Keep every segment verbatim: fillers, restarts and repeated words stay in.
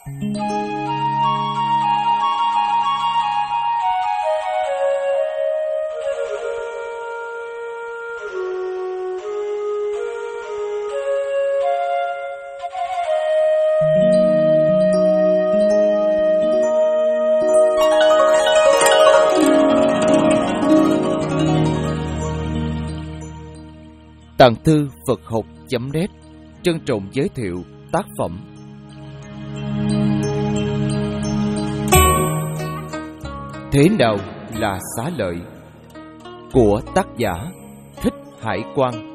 Tạng thư Phật học chấm net trân trọng giới thiệu tác phẩm Thế nào là xá lợi của tác giả Thích Hải Quang.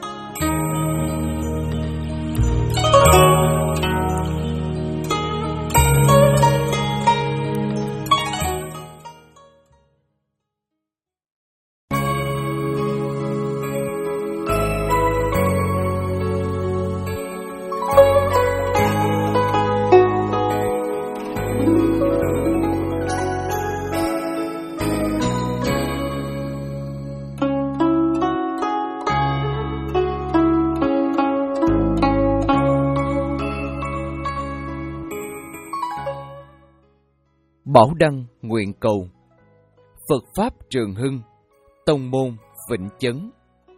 Bảo Đăng nguyện cầu Phật Pháp Trường Hưng, Tông môn Vĩnh Chấn.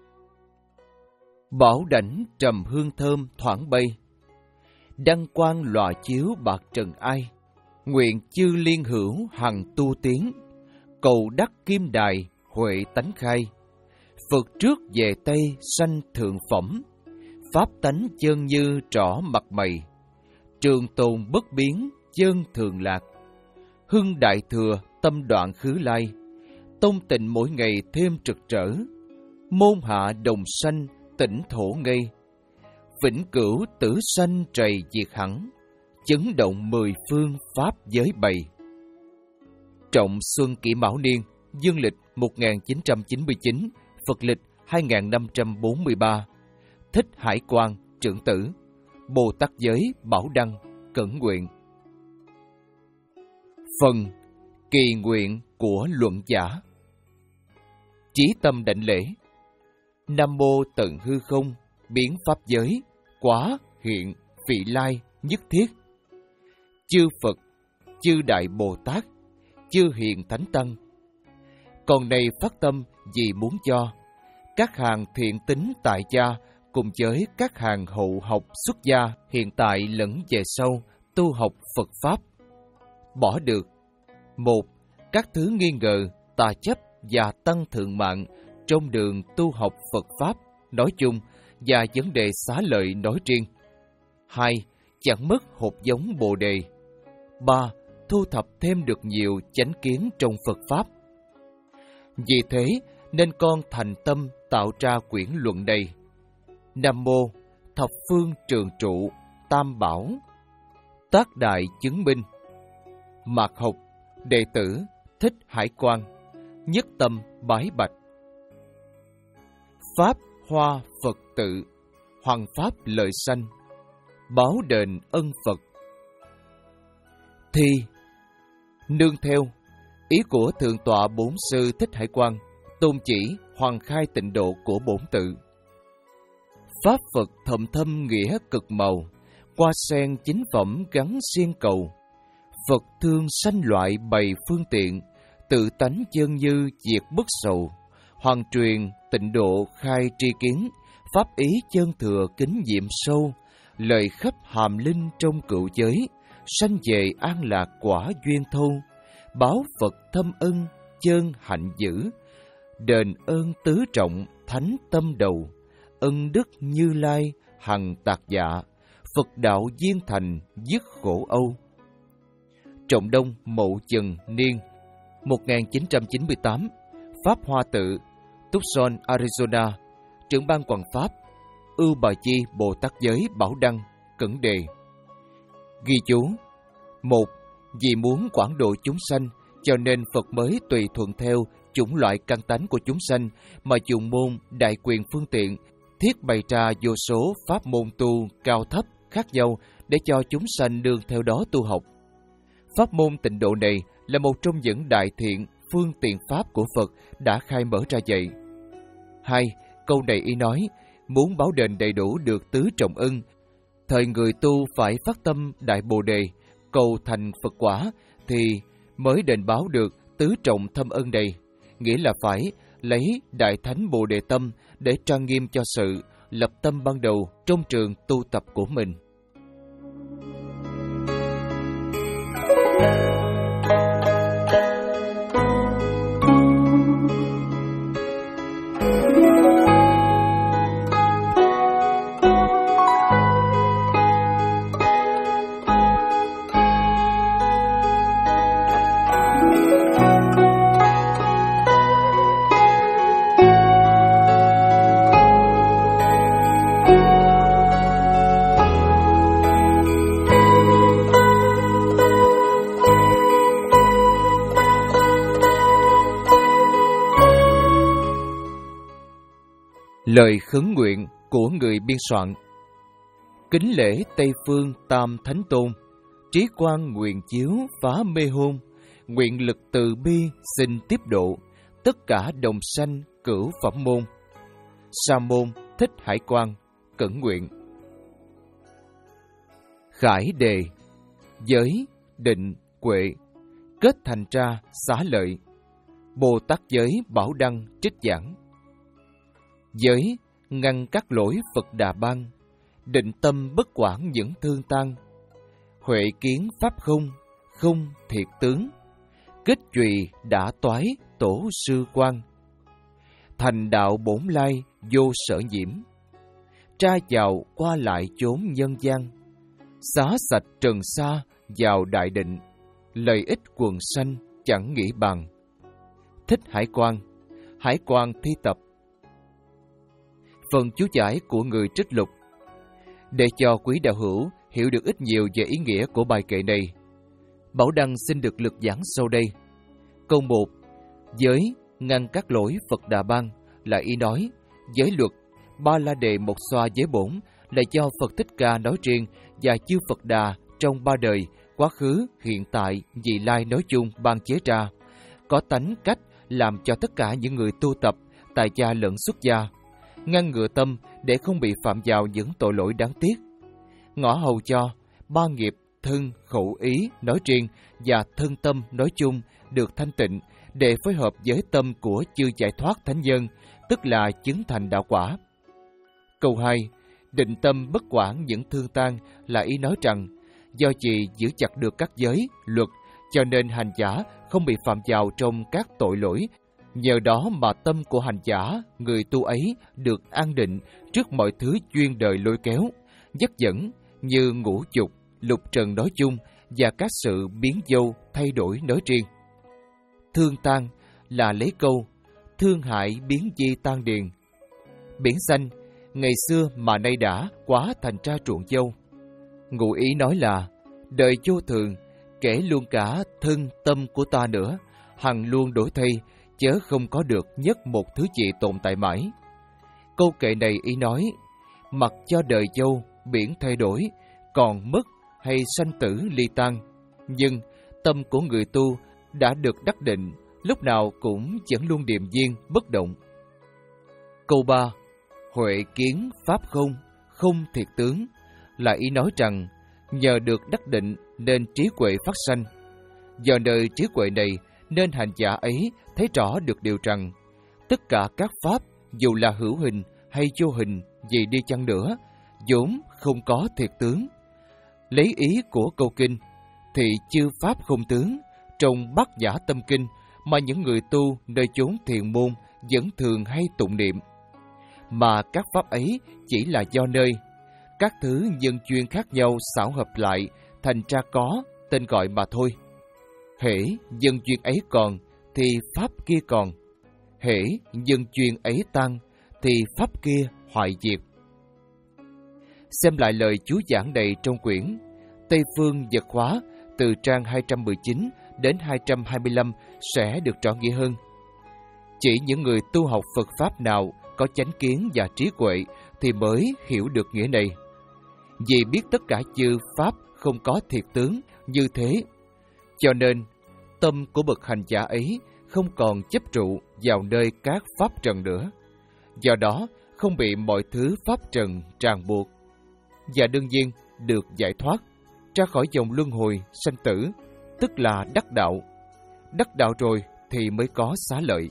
Bảo đảnh trầm hương thơm thoảng bay, đăng quang lòa chiếu bạc trần ai. Nguyện chư liên hữu hằng tu tiến, cầu đắc kim đài huệ tánh khai. Phật trước về Tây sanh thượng phẩm, pháp tánh chân như trỏ mặt mày. Trường tồn bất biến chân thường lạc, hưng đại thừa tâm đoạn khứ lai. Tông tịnh mỗi ngày thêm trực trở, môn hạ đồng sanh tỉnh thổ ngây. Vĩnh cửu tử sanh trầy diệt hẳn, chấn động mười phương pháp giới bày. Trọng Xuân Kỷ Mão Niên, dương lịch một nghìn chín trăm chín mươi chín, Phật lịch hai nghìn năm trăm bốn mươi ba. Thích Hải Quang, trưởng tử, Bồ Tát Giới Bảo Đăng, cẩn nguyện. Phần kỳ nguyện của luận giả. Chí tâm đảnh lễ. Nam mô tận hư không, biến pháp giới, quá, hiện, vị lai, nhất thiết. Chư Phật, chư Đại Bồ Tát, chư Hiền Thánh Tăng. Còn này phát tâm vì muốn cho các hàng thiện tín tại gia cùng với các hàng hậu học xuất gia hiện tại lẫn về sau tu học Phật Pháp, bỏ được một, các thứ nghi ngờ, tà chấp và tăng thượng mạng trong đường tu học Phật Pháp nói chung và vấn đề xá lợi nói riêng. Hai, chẳng mất hột giống Bồ Đề. Ba, thu thập thêm được nhiều chánh kiến trong Phật Pháp. Vì thế nên con thành tâm tạo ra quyển luận này. Nam mô thập phương trường trụ tam bảo, tác đại chứng minh. Mạc học đệ tử Thích Hải Quang, nhất tâm bái bạch. Pháp hoa Phật tự, hoằng pháp lợi sanh, báo đền ân Phật. Thi nương theo ý của Thượng tọa Bổn sư Thích Hải Quang, tôn chỉ hoàn khai tịnh độ của bổn tự. Pháp Phật thầm thâm nghĩa cực màu, qua sen chính phẩm gắn xiên cầu. Phật thương sanh loại bày phương tiện, tự tánh chân như diệt bất sầu. Hoàng truyền tịnh độ khai tri kiến, pháp ý chân thừa kính diệm sâu. Lời khắp hàm linh trong cựu giới, sanh về an lạc quả duyên thâu. Báo Phật thâm ân chân hạnh dữ, đền ơn tứ trọng thánh tâm đầu. Ân đức Như Lai hằng tạc dạ, Phật đạo viên thành dứt khổ âu. Trọng Đông Mậu Dần Niên một nghìn chín trăm chín mươi tám, Pháp Hoa Tự, Tucson, Arizona, trưởng ban Hoàng Pháp, Ưu Bà Chi Bồ Tát Giới Bảo Đăng, cẩn đề. Ghi chú. Một, vì muốn quảng độ chúng sanh, cho nên Phật mới tùy thuận theo chủng loại căn tánh của chúng sanh mà dùng môn đại quyền phương tiện, thiết bày ra vô số pháp môn tu cao thấp khác nhau để cho chúng sanh đương theo đó tu học. Pháp môn tịnh độ này là một trong những đại thiện phương tiện pháp của Phật đã khai mở ra vậy. Hai, câu này ý nói, muốn báo đền đầy đủ được tứ trọng ân, thời người tu phải phát tâm đại Bồ Đề, cầu thành Phật quả thì mới đền báo được tứ trọng thâm ân này, nghĩa là phải lấy Đại Thánh Bồ Đề Tâm để trang nghiêm cho sự lập tâm ban đầu trong trường tu tập của mình. Lời khấn nguyện của người biên soạn. Kính lễ Tây Phương Tam Thánh Tôn, trí quang nguyện chiếu phá mê hôn, nguyện lực từ bi xin tiếp độ, tất cả đồng sanh cửu phẩm môn. Sa môn Thích Hải Quang cẩn nguyện. Khải đề: giới, định, huệ, kết thành ra xá lợi. Bồ Tát giới Bảo Đăng trích giảng. Giới, ngăn các lỗi Phật Đà ban, định tâm bất quản những thương tăng. Huệ kiến pháp không, không thiệt tướng, kết trùy đã toái tổ sư quan. Thành đạo bổn lai vô sở nhiễm, tra vào qua lại chốn nhân gian. Xá sạch trần xa vào đại định, lợi ích quần sanh chẳng nghĩ bằng. Thích Hải Quang, Hải Quang thi tập. Phần chú giải của người trích lục. Để cho quý đạo hữu hiểu được ít nhiều về ý nghĩa của bài kệ này, Bảo Đăng xin được lược giảng sau đây. Câu một. Giới, ngăn các lỗi Phật Đà ban là ý nói giới luật, ba la đề một xoa giới bổn là do Phật Thích Ca nói riêng và chư Phật Đà trong ba đời, quá khứ, hiện tại, vị lai nói chung ban chế ra, có tánh cách làm cho tất cả những người tu tập, tại gia lẫn xuất gia, ngăn ngừa tâm để không bị phạm vào những tội lỗi đáng tiếc. Ngõ hầu cho ba nghiệp thân, khẩu, ý nói riêng và thân tâm nói chung được thanh tịnh để phối hợp với tâm của chư giải thoát thánh nhân, tức là chứng thành đạo quả. Câu hai. Định tâm bất quản những thương tan là ý nói rằng do chị giữ chặt được các giới, luật, cho nên hành giả không bị phạm vào trong các tội lỗi. Nhờ đó mà tâm của hành giả, người tu ấy được an định trước mọi thứ duyên đời lôi kéo, dắt dẫn như ngũ dục, lục trần nói chung và các sự biến dâu thay đổi nói riêng. Thương tan là lấy câu thương hại biến di tan điền. Biển xanh, ngày xưa mà nay đã quá thành ra ruộng dâu. Ngụ ý nói là đời vô thường, kể luôn cả thân tâm của ta nữa, hằng luôn đổi thay, chớ không có được nhất một thứ gì tồn tại mãi. Câu kệ này ý nói, mặc cho đời dâu, biển thay đổi, còn mất hay sanh tử ly tan, nhưng tâm của người tu đã được đắc định, lúc nào cũng vẫn luôn điềm nhiên, bất động. Câu ba. Huệ kiến pháp không, không thiệt tướng là ý nói rằng nhờ được đắc định nên trí huệ phát sanh. Do nơi trí huệ này nên hành giả ấy thấy rõ được điều rằng tất cả các pháp dù là hữu hình hay vô hình gì đi chăng nữa vốn không có thiệt tướng. Lấy ý của câu kinh thì chư pháp không tướng trong Bát Nhã Tâm Kinh mà những người tu nơi chốn thiền môn vẫn thường hay tụng niệm, mà các pháp ấy chỉ là do nơi các thứ nhân duyên khác nhau xảo hợp lại thành ra có tên gọi mà thôi. Hễ nhân duyên ấy còn thì pháp kia còn, hễ nhân duyên ấy tan thì pháp kia hoại diệt. Xem lại lời chú giảng này trong quyển Tây Phương Vật Hóa từ trang hai trăm mười chín đến hai trăm hai mươi lăm sẽ được rõ nghĩa hơn. Chỉ những người tu học Phật Pháp nào có chánh kiến và trí huệ thì mới hiểu được nghĩa này. Vì biết tất cả chư Pháp không có thiệt tướng như thế, cho nên tâm của bậc hành giả ấy không còn chấp trụ vào nơi các Pháp trần nữa, do đó không bị mọi thứ Pháp trần ràng buộc, và đương nhiên được giải thoát. ra khỏi dòng luân hồi sanh tử, tức là đắc đạo. Đắc đạo rồi thì mới có xá lợi.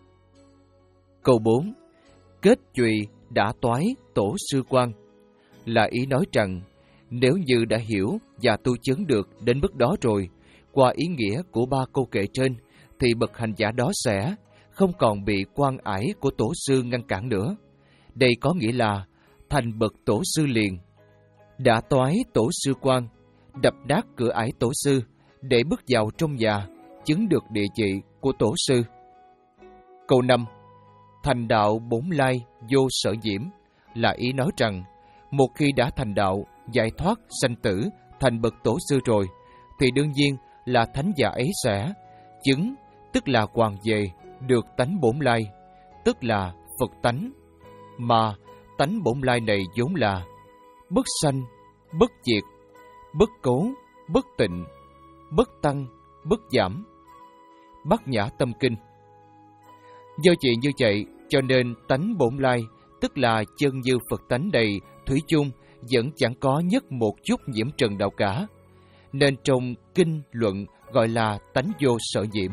Câu bốn. Kết chùy đã toái tổ sư quan, là ý nói rằng nếu như đã hiểu và tu chứng được đến mức đó rồi, qua ý nghĩa của ba câu kệ trên, thì bậc hành giả đó sẽ không còn bị quan ải của tổ sư ngăn cản nữa. Đây có nghĩa là thành bậc tổ sư liền. Đã toái tổ sư quan, đập nát cửa ải tổ sư để bước vào trong nhà, chứng được địa vị của tổ sư. Câu năm. Thành đạo bốn lai vô sở nhiễm, là ý nói rằng một khi đã thành đạo, giải thoát sanh tử, thành bậc tổ sư rồi, thì đương nhiên là thánh giả ấy sẽ chứng, tức là hoàn về, được tánh bổn lai, tức là Phật tánh. Mà tánh bổn lai này vốn là bất sanh, bất diệt, bất cố, bất tịnh, bất tăng, bất giảm. Bát Nhã Tâm Kinh. Do vậy như vậy, cho nên tánh bổn lai, tức là chân như Phật tánh đầy thủy chung, vẫn chẳng có nhất một chút nhiễm trần đạo cả, nên trong kinh luận gọi là tánh vô sở nhiễm.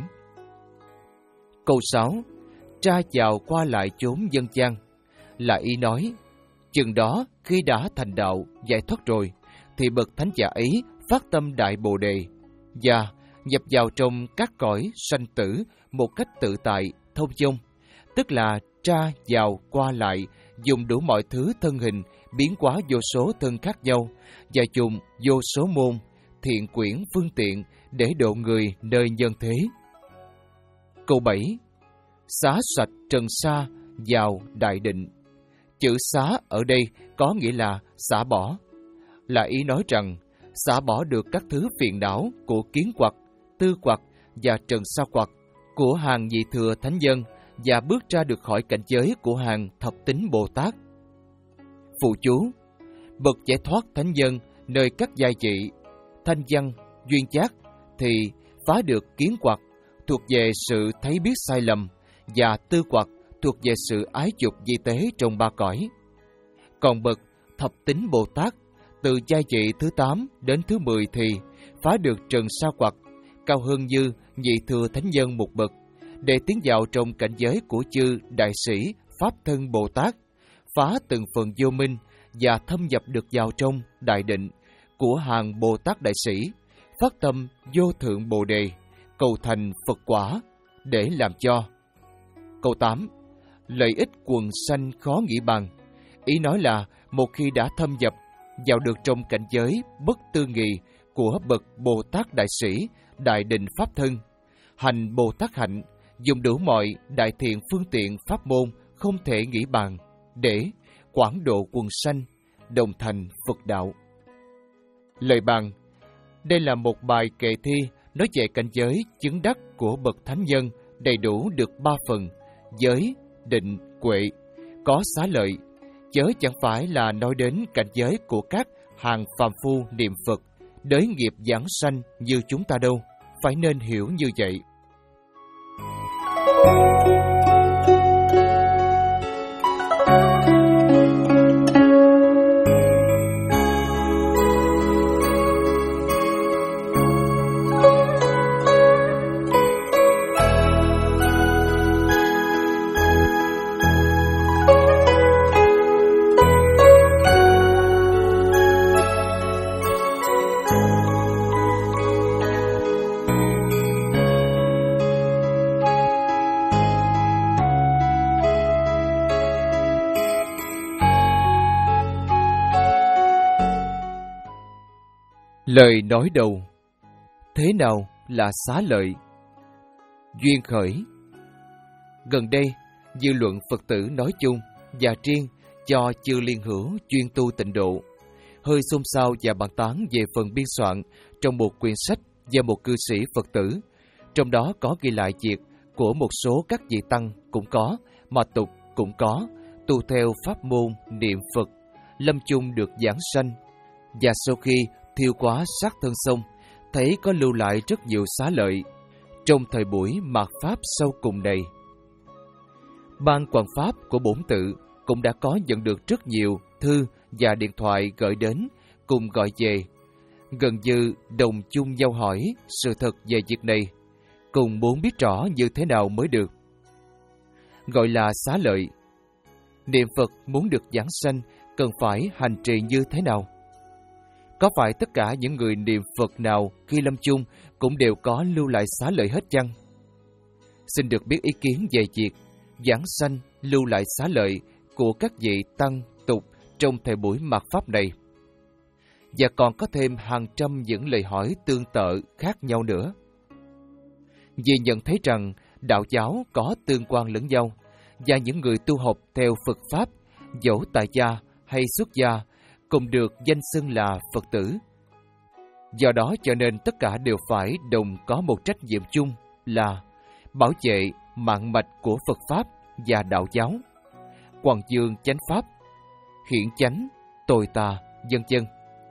Câu sáu. Tra vào qua lại chốn dân gian, là ý nói chừng đó khi đã thành đạo, giải thoát rồi, thì bậc thánh giả ấy phát tâm đại bồ đề và nhập vào trong các cõi sanh tử một cách tự tại, thông dong, tức là tra vào qua lại, dùng đủ mọi thứ thân hình, biến hóa vô số thân khác nhau, và dùng vô số môn, thiện quyển phương tiện để độ người nơi nhân thế. Câu bảy. Xá sạch trần sa vào đại định. Chữ xá ở đây có nghĩa là xả bỏ, là ý nói rằng xả bỏ được các thứ phiền não của kiến quặc, tư quặc và trần sa quặc của hàng nhị thừa thánh nhân, và bước ra được khỏi cảnh giới của hàng thập tín Bồ Tát. Phụ chú. Bậc giải thoát thánh nhân nơi các giai trị thanh văn, duyên giác thì phá được kiến quặc thuộc về sự thấy biết sai lầm, và tư quặc thuộc về sự ái dục di tế trong ba cõi. Còn bậc thập tín Bồ Tát từ giai trị thứ tám đến thứ mười thì phá được trần sa quặc, cao hơn như nhị thừa thánh nhân một bậc, để tiến vào trong cảnh giới của chư đại sĩ Pháp thân Bồ Tát, phá từng phần vô minh và thâm nhập được vào trong đại định của hàng Bồ Tát đại sĩ, phát tâm vô thượng Bồ đề, cầu thành Phật quả để làm cho. Câu tám. Lợi ích quần sanh khó nghĩ bằng, ý nói là một khi đã thâm nhập vào được trong cảnh giới bất tư nghị của bậc Bồ Tát đại sĩ, đại định Pháp thân, hành Bồ Tát hạnh, dùng đủ mọi đại thiện phương tiện pháp môn không thể nghĩ bàn để quảng độ quần sanh, đồng thành Phật đạo. Lời bàn. Đây là một bài kệ thi nói về cảnh giới chứng đắc của bậc thánh nhân đầy đủ được ba phần: giới, định, huệ, có xá lợi, chớ chẳng phải là nói đến cảnh giới của các hàng phàm phu niệm Phật, đới nghiệp giảng sanh như chúng ta đâu, phải nên hiểu như vậy. Lời nói đầu. Thế nào là xá lợi? Duyên khởi. Gần đây, dư luận Phật tử nói chung và riêng cho chư liên hữu chuyên tu tịnh độ hơi xôn xao và bàn tán về phần biên soạn trong một quyển sách do một cư sĩ Phật tử, trong đó có ghi lại việc của một số các vị tăng cũng có, mà tục cũng có, tu theo pháp môn niệm Phật, lâm chung được giảng sanh, và sau khi thiêu quá sát thân xong, thấy có lưu lại rất nhiều xá lợi trong thời buổi mạt pháp sau cùng này. Ban quản pháp của bổn tự cũng đã có nhận được rất nhiều thư và điện thoại gửi đến cùng gọi về, gần như đồng chung nhau hỏi sự thật về việc này, cùng muốn biết rõ như thế nào mới được. Gọi là xá lợi. Niệm Phật muốn được giảng sanh cần phải hành trì như thế nào? Có phải tất cả những người niệm Phật nào khi lâm chung cũng đều có lưu lại xá lợi hết chăng? Xin được biết ý kiến về việc giảng sanh lưu lại xá lợi của các vị tăng tục trong thời buổi mạt Pháp này. Và còn có thêm hàng trăm những lời hỏi tương tự khác nhau nữa. Vì nhận thấy rằng đạo giáo có tương quan lẫn nhau, và những người tu học theo Phật Pháp, dẫu tại gia hay xuất gia, cùng được danh xưng là Phật tử. Do đó cho nên tất cả đều phải đồng có một trách nhiệm chung là bảo vệ mạng mạch của Phật Pháp và đạo giáo, quảng dương chánh Pháp, hiển chánh, tồi tà, vân vân.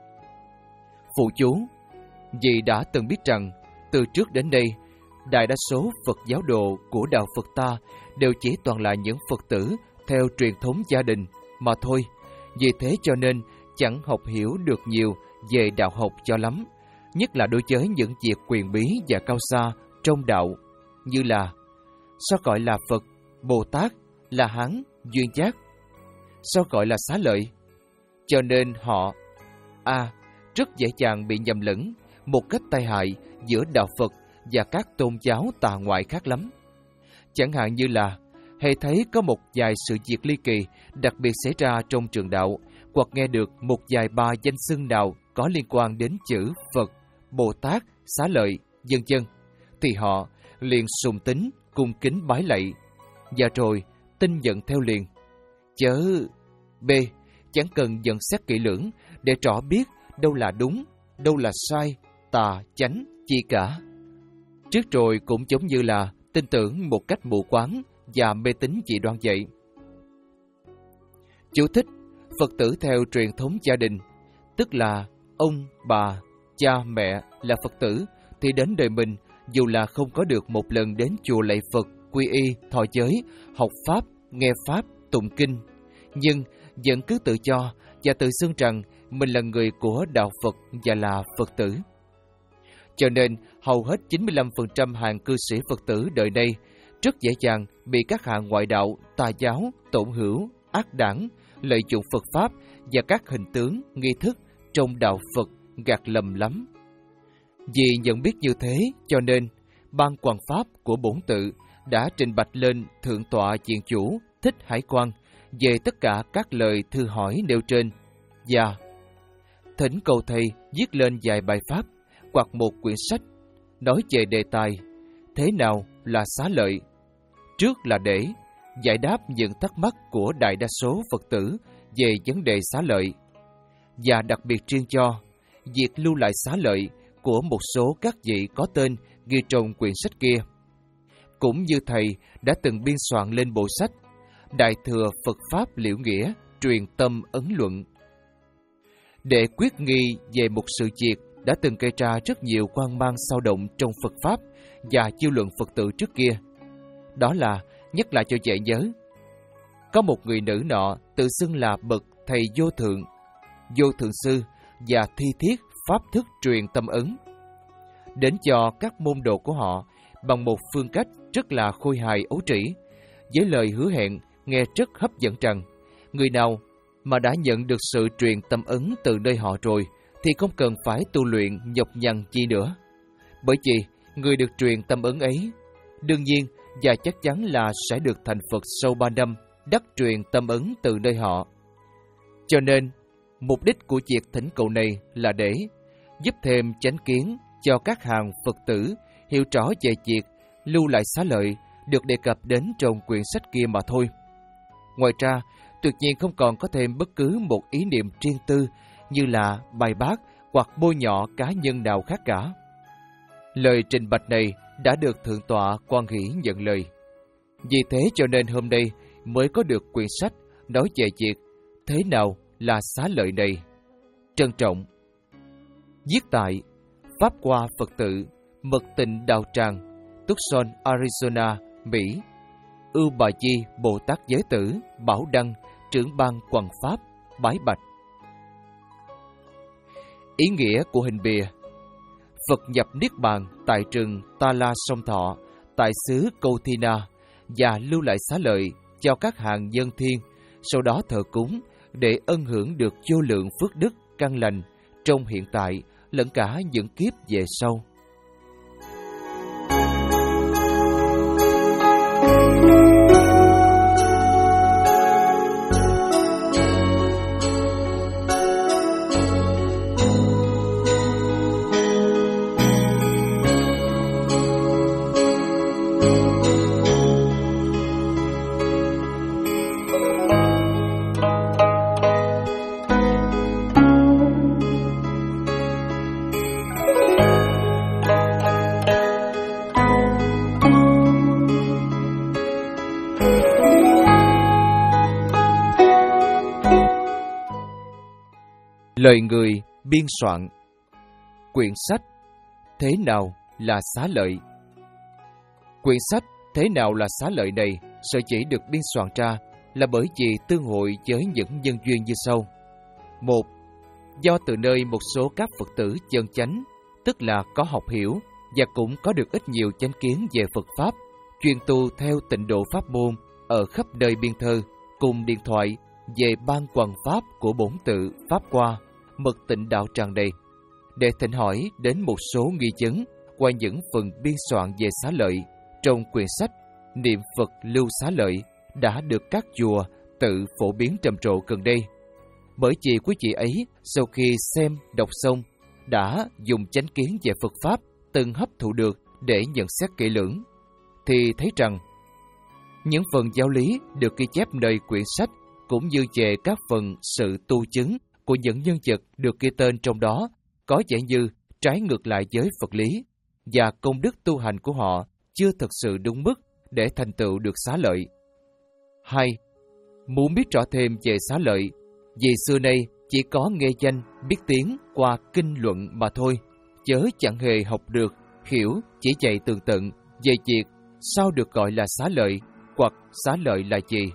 Phụ chú, vì đã từng biết rằng từ trước đến đây, đại đa số Phật giáo đồ của đạo Phật ta đều chỉ toàn là những Phật tử theo truyền thống gia đình mà thôi. Vì thế cho nên chẳng học hiểu được nhiều về đạo học cho lắm, nhất là đối với những việc quyền bí và cao xa trong đạo, như là sao gọi là Phật, Bồ Tát, La Hán, Duyên Giác, sao gọi là xá lợi. Cho nên họ A. À, rất dễ dàng bị nhầm lẫn một cách tai hại giữa đạo Phật và các tôn giáo tà ngoại khác lắm. Chẳng hạn như là hay thấy có một vài sự việc ly kỳ đặc biệt xảy ra trong trường đạo, hoặc nghe được một vài ba danh xưng nào có liên quan đến chữ Phật, Bồ Tát, xá lợi, vân vân, thì họ liền sùng tín, cung kính bái lạy, và rồi tin nhận theo liền. Chớ B. Chẳng cần nhận xét kỹ lưỡng để rõ biết đâu là đúng, đâu là sai, tà, chánh, chi cả. Trước rồi cũng giống như là tin tưởng một cách mù quáng và mê tín dị đoan vậy. Chú thích: Phật tử theo truyền thống gia đình, tức là ông, bà, cha, mẹ là Phật tử, thì đến đời mình dù là không có được một lần đến chùa lạy Phật, quy y, thọ giới, học Pháp, nghe Pháp, tụng kinh, nhưng vẫn cứ tự cho và tự xưng rằng mình là người của đạo Phật và là Phật tử. Cho nên hầu hết chín mươi lăm phần trăm hàng cư sĩ Phật tử đời nay rất dễ dàng bị các hạng ngoại đạo, tà giáo, tổn hữu, ác đảng lợi dụng Phật Pháp và các hình tướng, nghi thức trong đạo Phật gạt lầm lắm. Vì nhận biết như thế, cho nên Ban Hoằng Pháp của Bổn Tự đã trình bạch lên Thượng tọa Viện Chủ Thích Hải Quang về tất cả các lời thư hỏi nêu trên, và thỉnh cầu thầy viết lên vài bài pháp hoặc một quyển sách nói về đề tài thế nào là xá lợi, trước là để giải đáp những thắc mắc của đại đa số Phật tử về vấn đề xá lợi, và đặc biệt riêng cho việc lưu lại xá lợi của một số các vị có tên ghi trong quyển sách kia. Cũng như thầy đã từng biên soạn lên bộ sách Đại thừa Phật Pháp Liễu Nghĩa Truyền Tâm Ấn Luận, để quyết nghi về một sự việc đã từng gây ra rất nhiều hoang mang xao động trong Phật Pháp và chiêu luận Phật tử trước kia. Đó là, nhắc lại cho dễ nhớ, có một người nữ nọ tự xưng là bậc thầy vô thượng, vô thượng sư và thi thiết pháp thức truyền tâm ấn, đến cho các môn đồ của họ bằng một phương cách rất là khôi hài ấu trĩ, với lời hứa hẹn nghe rất hấp dẫn rằng người nào mà đã nhận được sự truyền tâm ấn từ nơi họ rồi thì không cần phải tu luyện nhọc nhằn chi nữa, bởi vì người được truyền tâm ấn ấy đương nhiên và chắc chắn là sẽ được thành Phật sau ba năm đắc truyền tâm ấn từ nơi họ. Cho nên mục đích của việc thỉnh cầu này là để giúp thêm chánh kiến cho các hàng Phật tử hiểu rõ về việc lưu lại xá lợi được đề cập đến trong quyển sách kia mà thôi. Ngoài ra, tuyệt nhiên không còn có thêm bất cứ một ý niệm riêng tư như là bài bác hoặc bôi nhọ cá nhân nào khác cả. Lời trình bạch này đã được Thượng tọa Quan Hỷ nhận lời. Vì thế cho nên hôm nay mới có được quyển sách nói về việc thế nào là xá lợi này. Trân trọng. Viết tại Pháp Hoa Phật Tự, Mật Tịnh Đạo Tràng, Tucson, Arizona, Mỹ. Ưu Bà Di Bồ Tát Giới Tử Bảo Đăng, trưởng ban Hoằng Pháp, bái bạch. Ý nghĩa của hình bìa: Phật nhập Niết Bàn tại rừng Ta La Sông Thọ, tại xứ Câu Thi Na, và lưu lại xá lợi cho các hàng nhân thiên, sau đó thờ cúng để ân hưởng được vô lượng phước đức căn lành trong hiện tại lẫn cả những kiếp về sau. Lời người biên soạn. Quyển sách Thế nào là xá lợi? Quyển sách Thế nào là xá lợi này sở dĩ được biên soạn ra là bởi vì tương hội với những nhân duyên như sau. Một, do từ nơi một số các Phật tử chân chánh, tức là có học hiểu và cũng có được ít nhiều chánh kiến về Phật Pháp, chuyên tu theo tịnh độ pháp môn ở khắp nơi biên thơ, cùng điện thoại về ban quần Pháp của bổn tự Pháp Hoa, mật tịnh đạo tràn đầy, để thỉnh hỏi đến một số nghi vấn qua những phần biên soạn về xá lợi trong quyển sách Niệm Phật Lưu Xá Lợi đã được các chùa tự phổ biến trầm trồ gần đây. Bởi vì quý vị ấy sau khi xem, đọc xong đã dùng chánh kiến về Phật Pháp từng hấp thụ được để nhận xét kỹ lưỡng, thì thấy rằng những phần giáo lý được ghi chép nơi quyển sách cũng như về các phần sự tu chứng của những nhân vật được ghi tên trong đó có vẻ như trái ngược lại với Phật lý, và công đức tu hành của họ chưa thực sự đúng mức để thành tựu được xá lợi. Hai, muốn biết rõ thêm về xá lợi, vì xưa nay chỉ có nghe danh biết tiếng qua kinh luận mà thôi, chớ chẳng hề học được, hiểu, chỉ dạy tường tận về việc sao được gọi là xá lợi hoặc xá lợi là gì.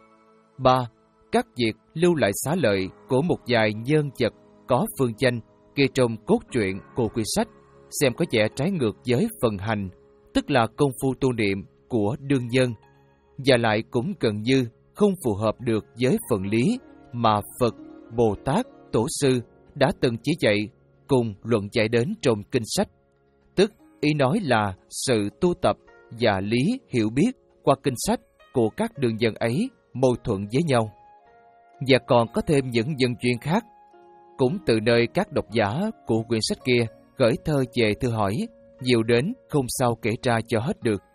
Ba, các việc lưu lại xá lợi của một vài nhân vật có phương danh ghi trong cốt truyện của quyển sách xem có vẻ trái ngược với phần hành, tức là công phu tu niệm của đương nhân, và lại cũng gần như không phù hợp được với phần lý mà Phật, Bồ Tát, Tổ sư đã từng chỉ dạy cùng luận giải đến trong kinh sách. Tức ý nói là sự tu tập và lý hiểu biết qua kinh sách của các đương nhân ấy mâu thuẫn với nhau. Và còn có thêm những nhân duyên khác, cũng từ nơi các độc giả của quyển sách kia gửi thơ về thư hỏi, nhiều đến không sao kể ra cho hết được.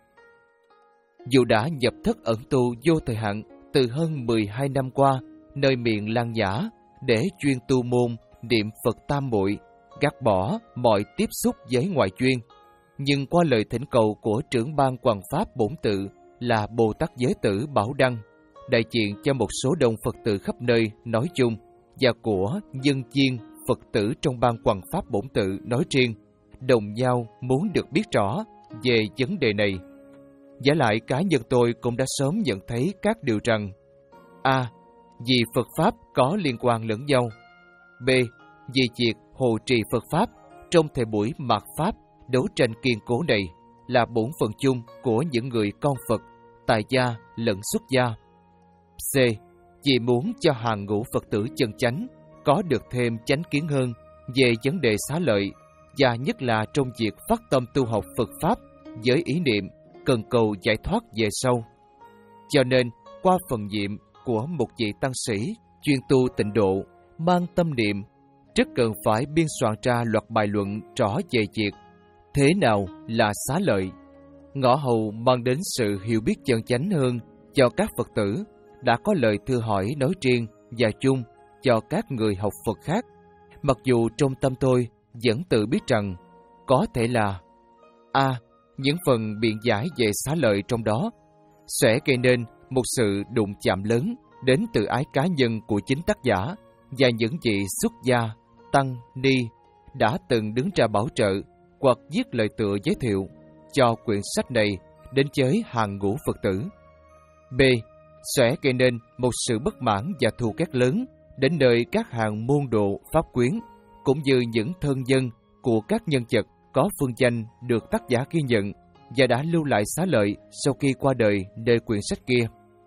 Dù đã nhập thất ẩn tu vô thời hạn từ hơn mười hai năm qua nơi miền Lan Nhã để chuyên tu môn niệm Phật Tam Muội, gác bỏ mọi tiếp xúc với ngoại chuyên, nhưng qua lời thỉnh cầu của trưởng ban Hoằng Pháp bổn tự là Bồ Tát Giới Tử Bảo Đăng, đại diện cho một số đông Phật tử khắp nơi nói chung, và của nhân viên Phật tử trong ban Hoằng Pháp bổn tự nói riêng, đồng nhau muốn được biết rõ về vấn đề này. Giả lại cá nhân tôi cũng đã sớm nhận thấy các điều rằng: A. Vì Phật Pháp có liên quan lẫn nhau. B. Vì việc hộ trì Phật Pháp trong thời buổi mạt Pháp đấu tranh kiên cố này là bổn phận chung của những người con Phật, tại gia lẫn xuất gia. C. Vì muốn cho hàng ngũ Phật tử chân chánh có được thêm chánh kiến hơn về vấn đề xá lợi, và nhất là trong việc phát tâm tu học Phật Pháp với ý niệm cần cầu giải thoát về sau. Cho nên, qua phần nhiệm của một vị tăng sĩ chuyên tu tịnh độ, mang tâm niệm, rất cần phải biên soạn ra loạt bài luận rõ về việc thế nào là xá lợi, ngõ hầu mang đến sự hiểu biết chân chánh hơn cho các Phật tử, đã có lời thư hỏi nói riêng và chung cho các người học Phật khác, mặc dù trong tâm tôi vẫn tự biết rằng có thể là: A. Những phần biện giải về xá lợi trong đó sẽ gây nên một sự đụng chạm lớn đến tự ái cá nhân của chính tác giả và những vị xuất gia, tăng, ni đã từng đứng ra bảo trợ hoặc viết lời tựa giới thiệu cho quyển sách này đến với hàng ngũ Phật tử. B. Sẽ gây nên một sự bất mãn và thù ghét lớn đến nơi các hàng môn đồ pháp quyến, cũng như những thân dân của các nhân vật có phương danh được tác giả ghi nhận và đã lưu lại xá lợi sau khi qua đời nơi quyển sách kia.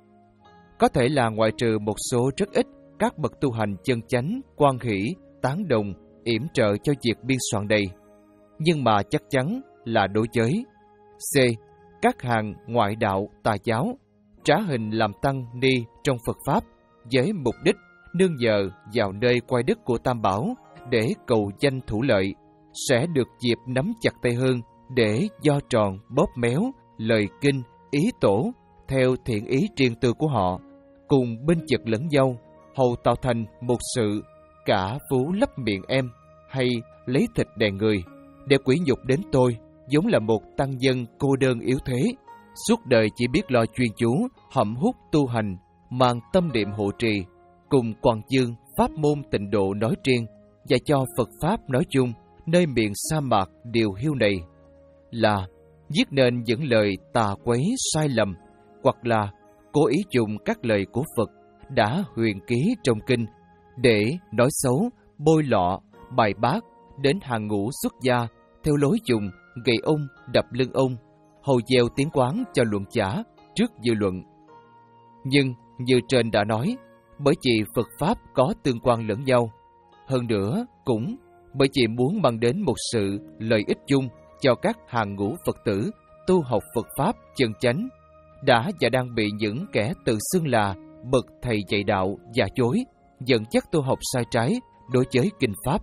Có thể là ngoại trừ một số rất ít các bậc tu hành chân chánh, quan hỷ, tán đồng, yểm trợ cho việc biên soạn này, nhưng mà chắc chắn là đối với C. Các hàng ngoại đạo tà giáo trá hình làm tăng ni trong Phật Pháp với mục đích nương nhờ vào nơi quay đức của Tam Bảo để cầu danh thủ lợi, sẽ được dịp nắm chặt tay hơn để do tròn bóp méo lời kinh, ý tổ theo thiện ý riêng tư của họ, cùng bên chực lẫn nhau, hầu tạo thành một sự cả phú lấp miệng em hay lấy thịt đè người, để quỷ nhục đến tôi, vốn là một tăng dân cô đơn yếu thế, suốt đời chỉ biết lo chuyên chú, hậm hút tu hành, mang tâm niệm hộ trì, cùng quảng dương pháp môn tịnh độ nói riêng và cho Phật Pháp nói chung, nơi miền sa mạc điều hiu này, là viết nên những lời tà quấy sai lầm, hoặc là cố ý dùng các lời của Phật đã huyền ký trong kinh để nói xấu, bôi lọ, bài bác đến hàng ngũ xuất gia theo lối dùng gậy ông đập lưng ông, hầu gieo tiếng quán cho luận giả trước dư luận. Nhưng như trên đã nói, bởi vì Phật Pháp có tương quan lẫn nhau, hơn nữa cũng bởi vì muốn mang đến một sự lợi ích chung cho các hàng ngũ Phật tử tu học Phật Pháp chân chánh, đã và đang bị những kẻ tự xưng là bậc thầy dạy đạo giả dối, dẫn dắt tu học sai trái đối với kinh Pháp.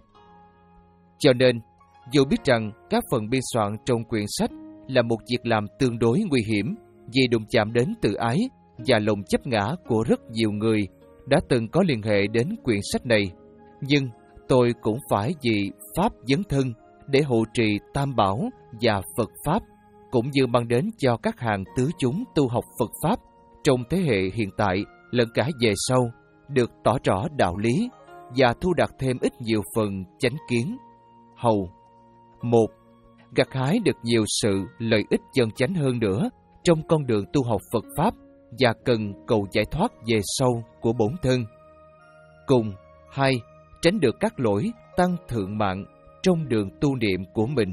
Cho nên, dù biết rằng các phần biên soạn trong quyển sách là một việc làm tương đối nguy hiểm vì đụng chạm đến tự ái và lòng chấp ngã của rất nhiều người đã từng có liên hệ đến quyển sách này, nhưng tôi cũng phải vì Pháp dấn thân để hộ trì Tam Bảo và Phật Pháp, cũng như mang đến cho các hàng tứ chúng tu học Phật Pháp trong thế hệ hiện tại lẫn cả về sau, được tỏ rõ đạo lý và thu đạt thêm ít nhiều phần chánh kiến. Hầu một, gặt hái được nhiều sự lợi ích chân chánh hơn nữa trong con đường tu học Phật Pháp và cần cầu giải thoát về sau của bổn thân. Cùng hai, tránh được các lỗi tăng thượng mạng trong đường tu niệm của mình.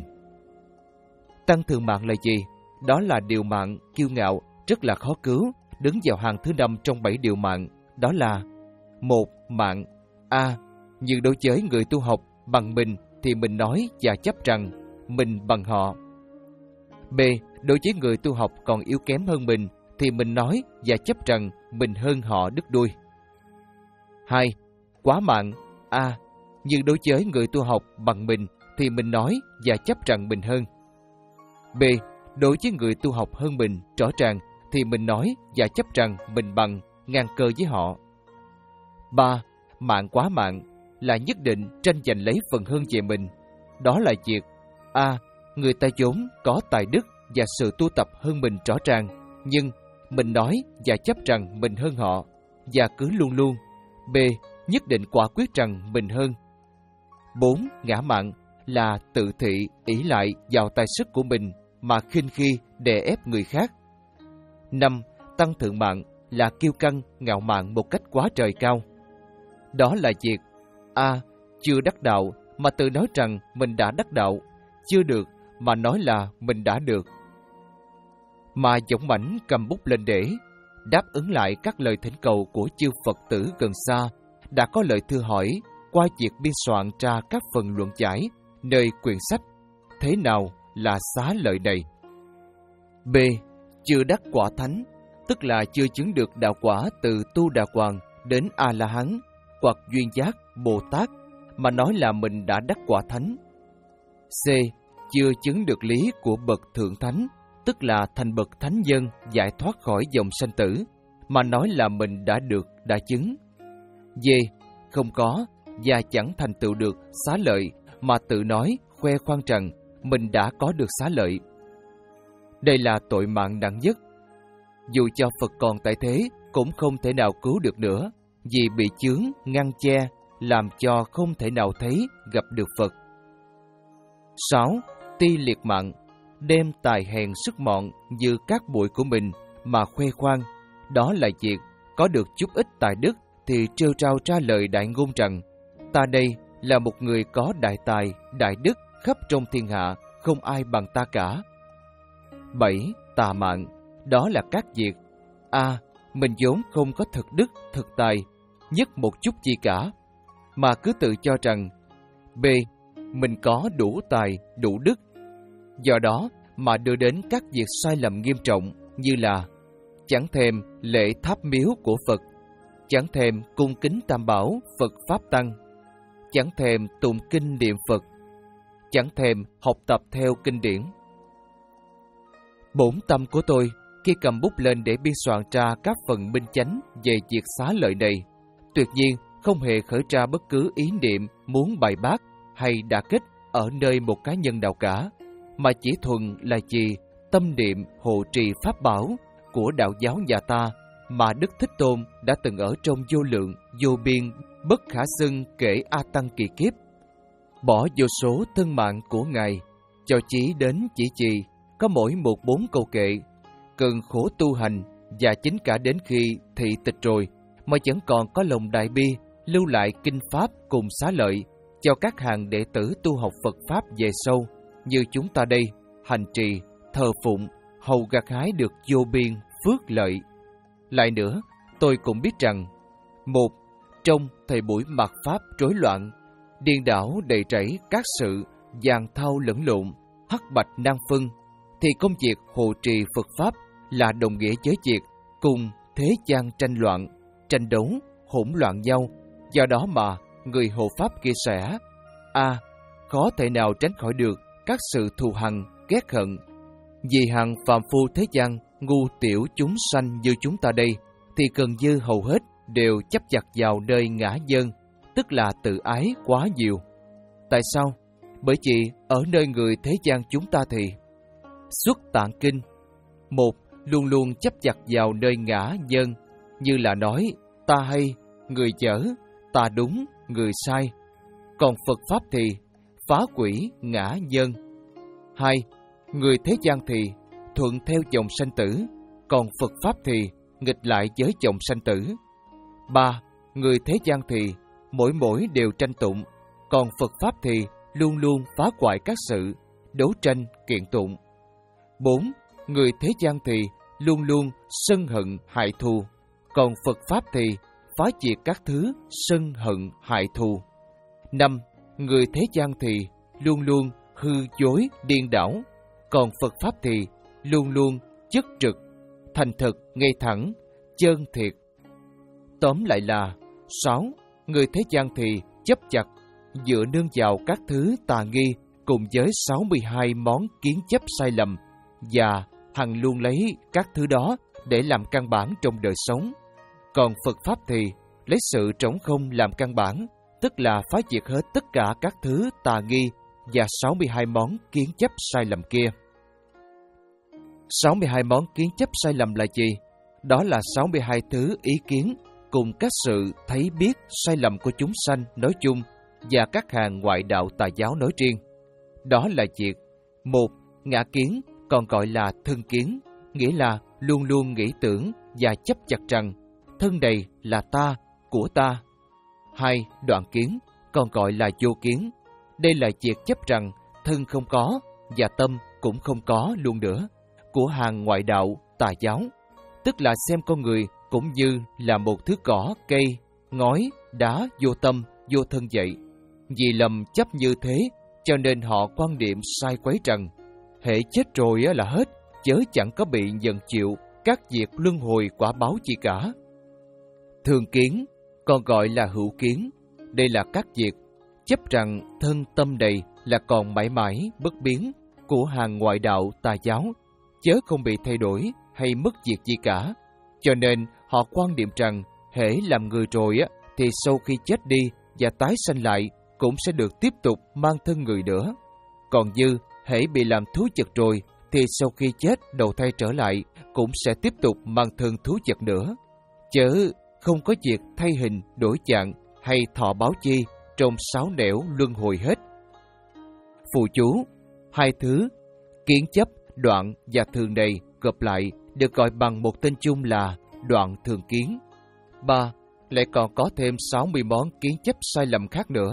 Tăng thượng mạng là gì? Đó là điều mạng kiêu ngạo, rất là khó cứu, đứng vào hàng thứ năm trong bảy điều mạng. Đó là một. Mạng A. Như đối với người tu học bằng mình thì mình nói và chấp rằng mình bằng họ. B. Đối với người tu học còn yếu kém hơn mình thì mình nói và chấp rằng mình hơn họ đứt đuôi. Hai. Quá mạng A. Như đối với người tu học bằng mình thì mình nói và chấp rằng mình hơn. B. Đối với người tu học hơn mình rõ ràng thì mình nói và chấp rằng mình bằng, ngang cơ với họ. Ba. Mạng quá mạng là nhất định tranh giành lấy phần hơn về mình. Đó là việc A. Người ta vốn có tài đức và sự tu tập hơn mình rõ ràng, nhưng mình nói và chấp rằng mình hơn họ, và cứ luôn luôn. B. Nhất định quả quyết rằng mình hơn. Bốn. Ngã mạn là tự thị, ỷ lại vào tài sức của mình mà khinh khi đè ép người khác. Năm. Tăng thượng mạng là kiêu căng, ngạo mạn một cách quá trời cao. Đó là việc A. Chưa đắc đạo mà tự nói rằng mình đã đắc đạo, chưa được mà nói là mình đã được. Mà dũng mãnh cầm bút lên để đáp ứng lại các lời thỉnh cầu của chư Phật tử gần xa đã có lời thưa hỏi qua việc biên soạn ra các phần luận giải nơi quyển sách Thế nào là xá lợi này. B. Chưa đắc quả thánh, tức là chưa chứng được đạo quả từ tu đà hoàng đến A-la-hán hoặc duyên giác Bồ Tát mà nói là mình đã đắc quả thánh. C. Chưa chứng được lý của bậc thượng thánh, tức là thành bậc thánh nhân giải thoát khỏi dòng sanh tử mà nói là mình đã được, đã chứng. D. Không có và chẳng thành tựu được xá lợi mà tự nói, khoe khoang rằng mình đã có được xá lợi. Đây là tội mạng nặng nhất. Dù cho Phật còn tại thế cũng không thể nào cứu được nữa, vì bị chướng, ngăn che, làm cho không thể nào thấy, gặp được Phật. Sáu. Ti liệt mạng, đem tài hèn sức mọn như các bụi của mình mà khoe khoang. Đó là việc có được chút ít tài đức thì trêu trao ra lời đại ngôn rằng ta đây là một người có đại tài, đại đức khắp trong thiên hạ, không ai bằng ta cả. Bảy. Tà mạn, đó là các việc A. Mình vốn không có thực đức, thực tài, nhất một chút gì cả, mà cứ tự cho rằng B. Mình có đủ tài, đủ đức, do đó mà đưa đến các việc sai lầm nghiêm trọng như là chẳng thèm lễ tháp miếu của Phật, chẳng thèm cung kính tam bảo Phật Pháp Tăng, chẳng thèm tụng kinh niệm Phật, chẳng thèm học tập theo kinh điển. Bổn tâm của tôi khi cầm bút lên để biên soạn ra các phần minh chánh về việc xá lợi này, tuyệt nhiên không hề khởi ra bất cứ ý niệm muốn bài bác hay đả kích ở nơi một cá nhân nào cả, mà chỉ thuần là vì tâm niệm hộ trì pháp bảo của đạo giáo nhà ta mà Đức Thích Tôn đã từng ở trong vô lượng, vô biên, bất khả xưng kể A Tăng kỳ kiếp, bỏ vô số thân mạng của Ngài, cho chí đến chỉ trì, có mỗi một bốn câu kệ, cần khổ tu hành, và chính cả đến khi thị tịch rồi, mà vẫn còn có lòng đại bi, lưu lại kinh Pháp cùng xá lợi, cho các hàng đệ tử tu học Phật Pháp về sâu, như chúng ta đây, hành trì, thờ phụng, hầu gặt hái được vô biên, phước lợi. Lại nữa, tôi cũng biết rằng, một, trong thời buổi mạt Pháp rối loạn, điên đảo đầy rẫy các sự, vàng thau lẫn lộn, hắc bạch nan phân, thì công việc hộ trì Phật Pháp là đồng nghĩa với việc cùng thế gian tranh loạn, tranh đấu, hỗn loạn nhau. Do đó mà người hộ Pháp kia sẽ A. Khó thể nào tránh khỏi được các sự thù hằn, ghét hận. Vì hằng phàm phu thế gian, ngu tiểu chúng sanh như chúng ta đây, thì gần như hầu hết đều chấp chặt vào nơi ngã dân, tức là tự ái quá nhiều. Tại sao? Bởi vì ở nơi người thế gian chúng ta thì Xuất Tạng Kinh một luôn luôn chấp chặt vào nơi ngã dân, như là nói ta hay, người dở, ta đúng, người sai. Còn Phật Pháp thì phá quỷ ngã dân. Hai, người thế gian thì thuận theo dòng sanh tử, còn Phật Pháp thì nghịch lại với dòng sanh tử. Ba, người thế gian thì mỗi mỗi đều tranh tụng, còn Phật Pháp thì luôn luôn phá hoại các sự, đấu tranh kiện tụng. Bốn, người thế gian thì luôn luôn sân hận hại thù, còn Phật Pháp thì phá diệt các thứ sân hận hại thù. Năm, người thế gian thì luôn luôn hư dối điên đảo, còn Phật Pháp thì luôn luôn chất trực, thành thực, ngay thẳng, chân thiệt. Tóm lại là sáu, người thế gian thì chấp chặt, dựa nương vào các thứ tà nghi cùng với sáu mươi hai món kiến chấp sai lầm, và hằng luôn lấy các thứ đó để làm căn bản trong đời sống. Còn Phật Pháp thì lấy sự trống không làm căn bản, tức là phá diệt hết tất cả các thứ tà nghi và sáu mươi hai món kiến chấp sai lầm kia. sáu mươi hai món kiến chấp sai lầm là gì? Đó là sáu mươi hai thứ ý kiến cùng các sự thấy biết sai lầm của chúng sanh nói chung và các hàng ngoại đạo tà giáo nói riêng. Đó là việc một, ngã kiến, còn gọi là thân kiến, nghĩa là luôn luôn nghĩ tưởng và chấp chặt rằng thân này là ta, của ta. Hai, đoạn kiến, còn gọi là vô kiến. Đây là việc chấp rằng thân không có và tâm cũng không có luôn nữa, của hàng ngoại đạo tà giáo, tức là xem con người cũng như là một thứ cỏ, cây, ngói, đá vô tâm, vô thân vậy. Vì lầm chấp như thế, cho nên họ quan niệm sai quấy rằng hễ chết rồi là hết, chớ chẳng có bị nhận chịu các việc luân hồi quả báo gì cả. Thường kiến, còn gọi là hữu kiến, đây là các việc chấp rằng thân tâm này là còn mãi mãi bất biến, của hàng ngoại đạo tà giáo, chớ không bị thay đổi hay mất việc gì cả. Cho nên họ quan niệm rằng hễ làm người rồi á, thì sau khi chết đi và tái sanh lại cũng sẽ được tiếp tục mang thân người nữa. Còn như hễ bị làm thú vật rồi thì sau khi chết đầu thai trở lại cũng sẽ tiếp tục mang thân thú vật nữa, chớ không có việc thay hình đổi dạng hay thọ báo chi trong sáu nẻo luân hồi hết. Phù chú, hai thứ kiến chấp, đoạn và thường này gộp lại được gọi bằng một tên chung là đoạn thường kiến. Ba, lại còn có thêm sáu mươi món kiến chấp sai lầm khác nữa,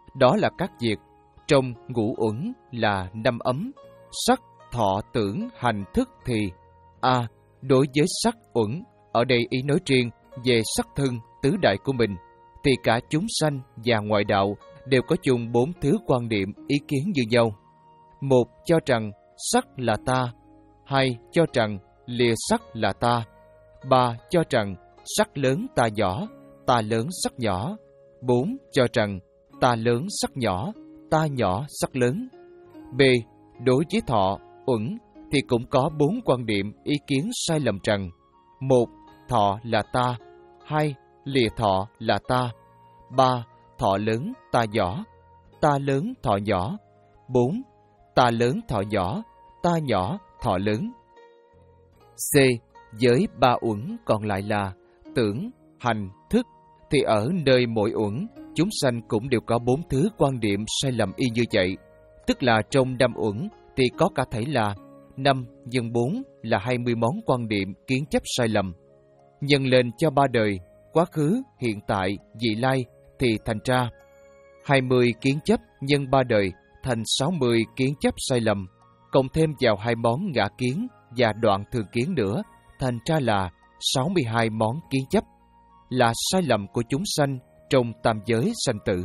đó là các việc trong ngũ uẩn là năm ấm, sắc, thọ, tưởng, hành, thức thì A. Đối với sắc uẩn, ở đây ý nói riêng về sắc thân tứ đại của mình, thì cả chúng sanh và ngoại đạo đều có chung bốn thứ quan điểm ý kiến như nhau. Một, cho rằng sắc là ta. Hai, cho rằng lìa sắc là ta. Ba, cho rằng sắc lớn ta nhỏ, ta lớn sắc nhỏ. Bốn, cho rằng ta lớn sắc nhỏ, ta nhỏ sắc lớn. B. Đối với thọ, uẩn thì cũng có bốn quan điểm ý kiến sai lầm rằng: một, thọ là ta. Hai, lìa thọ là ta. Ba, thọ lớn ta nhỏ, ta lớn thọ nhỏ. Bốn, ta lớn thọ nhỏ, ta nhỏ thọ lớn. C. Với ba uẩn còn lại là tưởng, hành, thức, thì ở nơi mỗi uẩn, chúng sanh cũng đều có bốn thứ quan điểm sai lầm y như vậy. Tức là trong năm uẩn thì có cả thể là năm nhân bốn là hai mươi món quan điểm kiến chấp sai lầm. Nhân lên cho ba đời, quá khứ, hiện tại, vị lai, thì thành ra hai mươi kiến chấp nhân ba đời thành sáu mươi kiến chấp sai lầm, cộng thêm vào hai món ngã kiến và đoạn thường kiến nữa, thành ra là sáu mươi hai món kiến chấp, là sai lầm của chúng sanh trong tam giới sanh tử.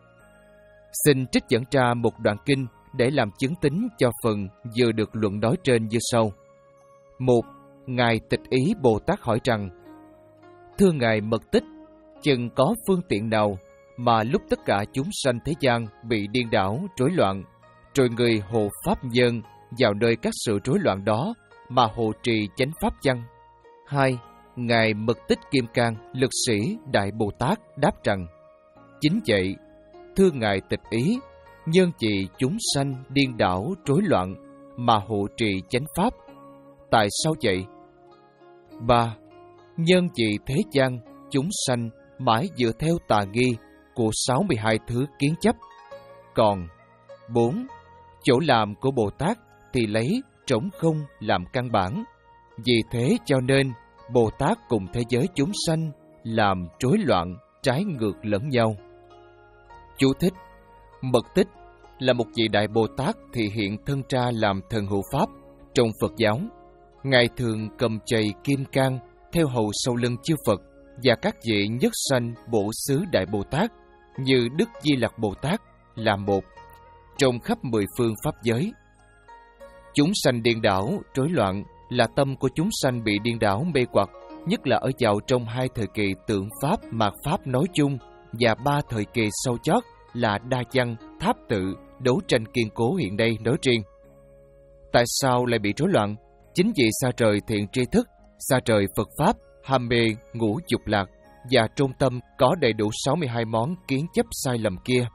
Xin trích dẫn ra một đoạn kinh để làm chứng tín cho phần vừa được luận nói trên như sau. Một, Ngài Tịch Ý Bồ Tát hỏi rằng: Thưa Ngài Mật Tích, chừng có phương tiện nào mà lúc tất cả chúng sanh thế gian bị điên đảo, rối loạn, rồi người hộ pháp nhân vào nơi các sự rối loạn đó mà hộ trì chánh pháp chăng? Hai, Ngài Mật Tích Kim Cang, lực sĩ Đại Bồ Tát đáp rằng: Chính vậy, thưa Ngài Tịch Ý, nhân trị chúng sanh điên đảo rối loạn mà hộ trì chánh pháp. Tại sao vậy? Ba, nhân trị thế gian chúng sanh mãi dựa theo tà nghi của sáu mươi hai thứ kiến chấp. Còn bốn, chỗ làm của Bồ Tát thì lấy trống không làm căn bản. Vì thế cho nên Bồ Tát cùng thế giới chúng sanh làm rối loạn, trái ngược lẫn nhau. Chú thích: Mật Tích là một vị Đại Bồ Tát thị hiện thân ra làm thần hộ pháp trong Phật giáo. Ngài thường cầm chày kim cang theo hầu sau lưng chư Phật và các vị nhất sanh bổ xứ Đại Bồ Tát như Đức Di Lặc Bồ Tát là một trong khắp mười phương pháp giới. Chúng sanh điên đảo, rối loạn là tâm của chúng sanh bị điên đảo mê hoặc, nhất là ở vào trong hai thời kỳ tượng pháp, mạt pháp nói chung và ba thời kỳ sâu chót là đa văn, tháp tự, đấu tranh kiên cố hiện đây nói riêng. Tại sao lại bị rối loạn? Chính vì xa rời thiện tri thức, xa rời Phật Pháp, ham mê, ngũ dục lạc, và trong tâm có đầy đủ sáu mươi hai món kiến chấp sai lầm kia.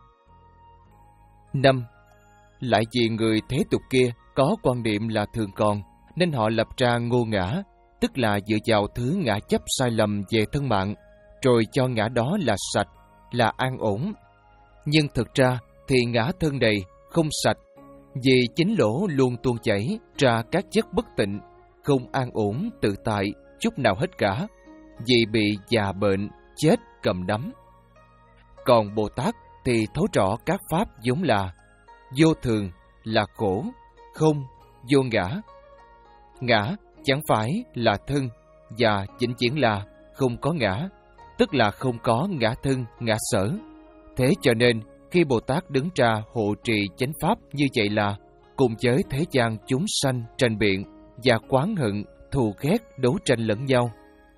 Năm, lại vì người thế tục kia có quan niệm là thường còn, nên họ lập ra ngô ngã, tức là dựa vào thứ ngã chấp sai lầm về thân mạng, rồi cho ngã đó là sạch, là an ổn. Nhưng thực ra thì ngã thân này không sạch, vì chính lỗ luôn tuôn chảy ra các chất bất tịnh, không an ổn tự tại chút nào hết cả, vì bị già bệnh, chết cầm nắm. Còn Bồ Tát thì thấu rõ các pháp vốn là vô thường, là khổ, không, vô ngã. Ngã chẳng phải là thân, và vĩnh viễn là không có ngã, tức là không có ngã thân, ngã sở. Thế cho nên khi Bồ Tát đứng ra hộ trì chánh pháp như vậy là cùng với thế gian chúng sanh tranh biện và oán hận, thù ghét, đấu tranh lẫn nhau.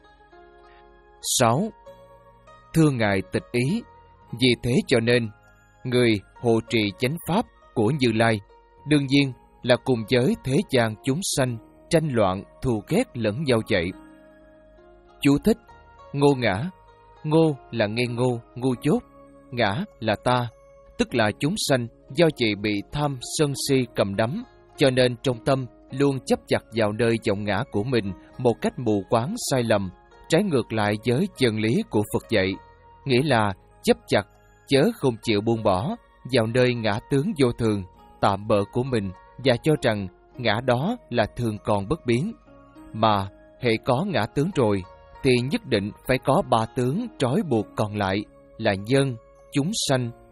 Sáu, thưa Ngài Tịch Ý, vì thế cho nên người hộ trì chánh pháp của Như Lai đương nhiên là cùng với thế gian chúng sanh tranh loạn, thù ghét lẫn nhau vậy. Chú thích: Ngô ngã. Ngô là ngây ngô, ngu dốt. Ngã là ta, tức là chúng sanh do chị bị tham sân si cầm đắm, cho nên trong tâm luôn chấp chặt vào nơi vọng ngã của mình một cách mù quáng sai lầm, trái ngược lại với chân lý của Phật dạy, nghĩa là chấp chặt chớ không chịu buông bỏ vào nơi ngã tướng vô thường, tạm bợ của mình và cho rằng ngã đó là thường còn bất biến. Mà hệ có ngã tướng rồi thì nhất định phải có ba tướng trói buộc còn lại là nhân, chúng sanh,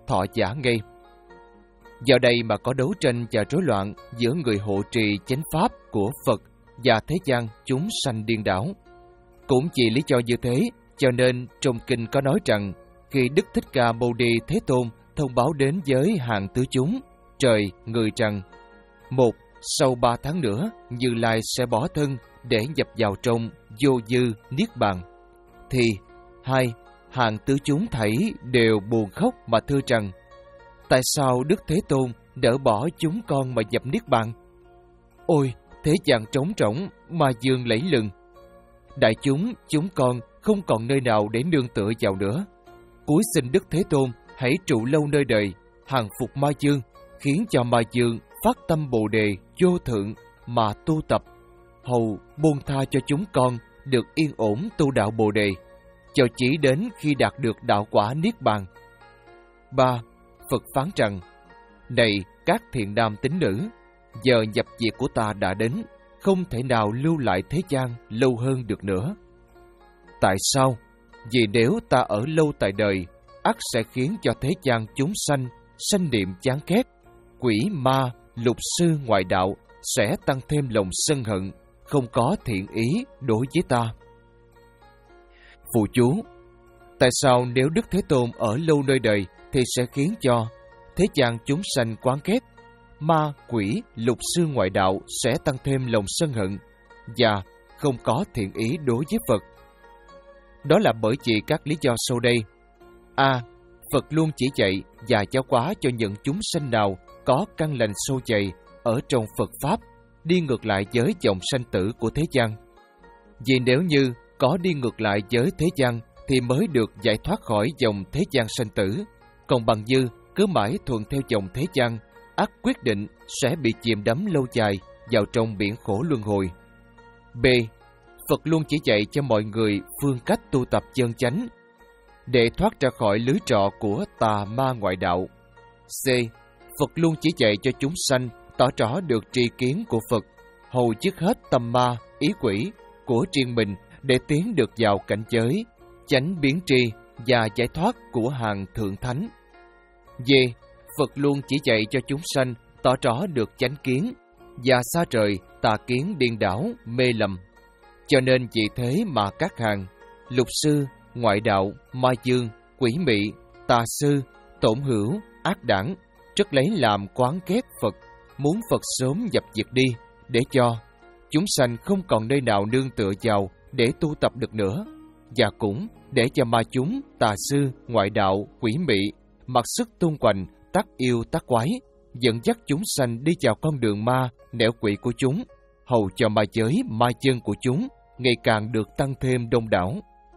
thọ giả ngay. Do đây mà có đấu tranh và rối loạn giữa người hộ trì chánh pháp của Phật và thế gian chúng sanh điên đảo. Cũng vì lý do như thế, cho nên trong kinh có nói rằng khi Đức Thích Ca Mâu Ni Thế Tôn thông báo đến với hàng tứ chúng, trời, người rằng: một, sau ba tháng nữa, Như Lai sẽ bỏ thân để nhập vào trong vô dư niết bàn. Thì hai, hàng tứ chúng thảy đều buồn khóc mà thưa rằng: tại sao Đức Thế Tôn đỡ bỏ chúng con mà nhập niết bàn? Ôi, thế gian trống rỗng mà dương lẫy lừng. Đại chúng, chúng con không còn nơi nào để nương tựa vào nữa. Cúi xin Đức Thế Tôn hãy trụ lâu nơi đời, hàng phục ma dương, khiến cho ma dương phát tâm Bồ Đề vô thượng mà tu tập, hầu buông tha cho chúng con được yên ổn tu đạo Bồ Đề, cho chỉ đến khi đạt được đạo quả niết bàn. Ba, Phật phán rằng: này các thiện nam tín nữ, giờ nhập diệt của ta đã đến, không thể nào lưu lại thế gian lâu hơn được nữa. Tại sao? Vì nếu ta ở lâu tại đời, ắt sẽ khiến cho thế gian chúng sanh sanh niệm chán ghét, quỷ ma, lục sư ngoại đạo sẽ tăng thêm lòng sân hận, không có thiện ý đối với ta. Phụ chú: tại sao nếu Đức Thế Tôn ở lâu nơi đời thì sẽ khiến cho thế gian chúng sanh quán ghét, ma, quỷ, lục sư ngoại đạo sẽ tăng thêm lòng sân hận và không có thiện ý đối với Phật? Đó là bởi vì các lý do sau đây. A. Phật luôn chỉ dạy và giáo hóa cho những chúng sanh nào có căn lành sâu dày ở trong Phật Pháp, đi ngược lại với dòng sanh tử của thế gian. Vì nếu như có đi ngược lại với thế gian thì mới được giải thoát khỏi dòng thế gian sanh tử, còn bằng dư cứ mãi thuận theo dòng thế gian, ắt quyết định sẽ bị chìm đắm lâu dài vào trong biển khổ luân hồi. B. Phật luôn chỉ dạy cho mọi người phương cách tu tập chân chánh để thoát ra khỏi lưới trọ của tà ma ngoại đạo. C. Phật luôn chỉ dạy cho chúng sanh tỏ rõ được tri kiến của Phật, hầu dứt hết tâm ma, ý quỷ của riêng mình để tiến được vào cảnh giới chánh biến tri và giải thoát của hàng thượng thánh. D. Phật luôn chỉ dạy cho chúng sanh tỏ rõ được chánh kiến và xa rời tà kiến điên đảo, mê lầm. Cho nên vì thế mà các hàng lục sư, ngoại đạo, ma dương, quỷ mị, tà sư, tổn hữu, ác đảng rất lấy làm quán ghét Phật, muốn Phật sớm dập diệt đi, để cho chúng sanh không còn nơi nào nương tựa vào để tu tập được nữa, và cũng để cho ma chúng, tà sư, ngoại đạo, quỷ mị mặc sức tung hoành, tác yêu tác quái, dẫn dắt chúng sanh đi vào con đường ma, nẻo quỷ của chúng, hầu cho ma giới, ma chân của chúng ngày càng được tăng thêm đông đảo.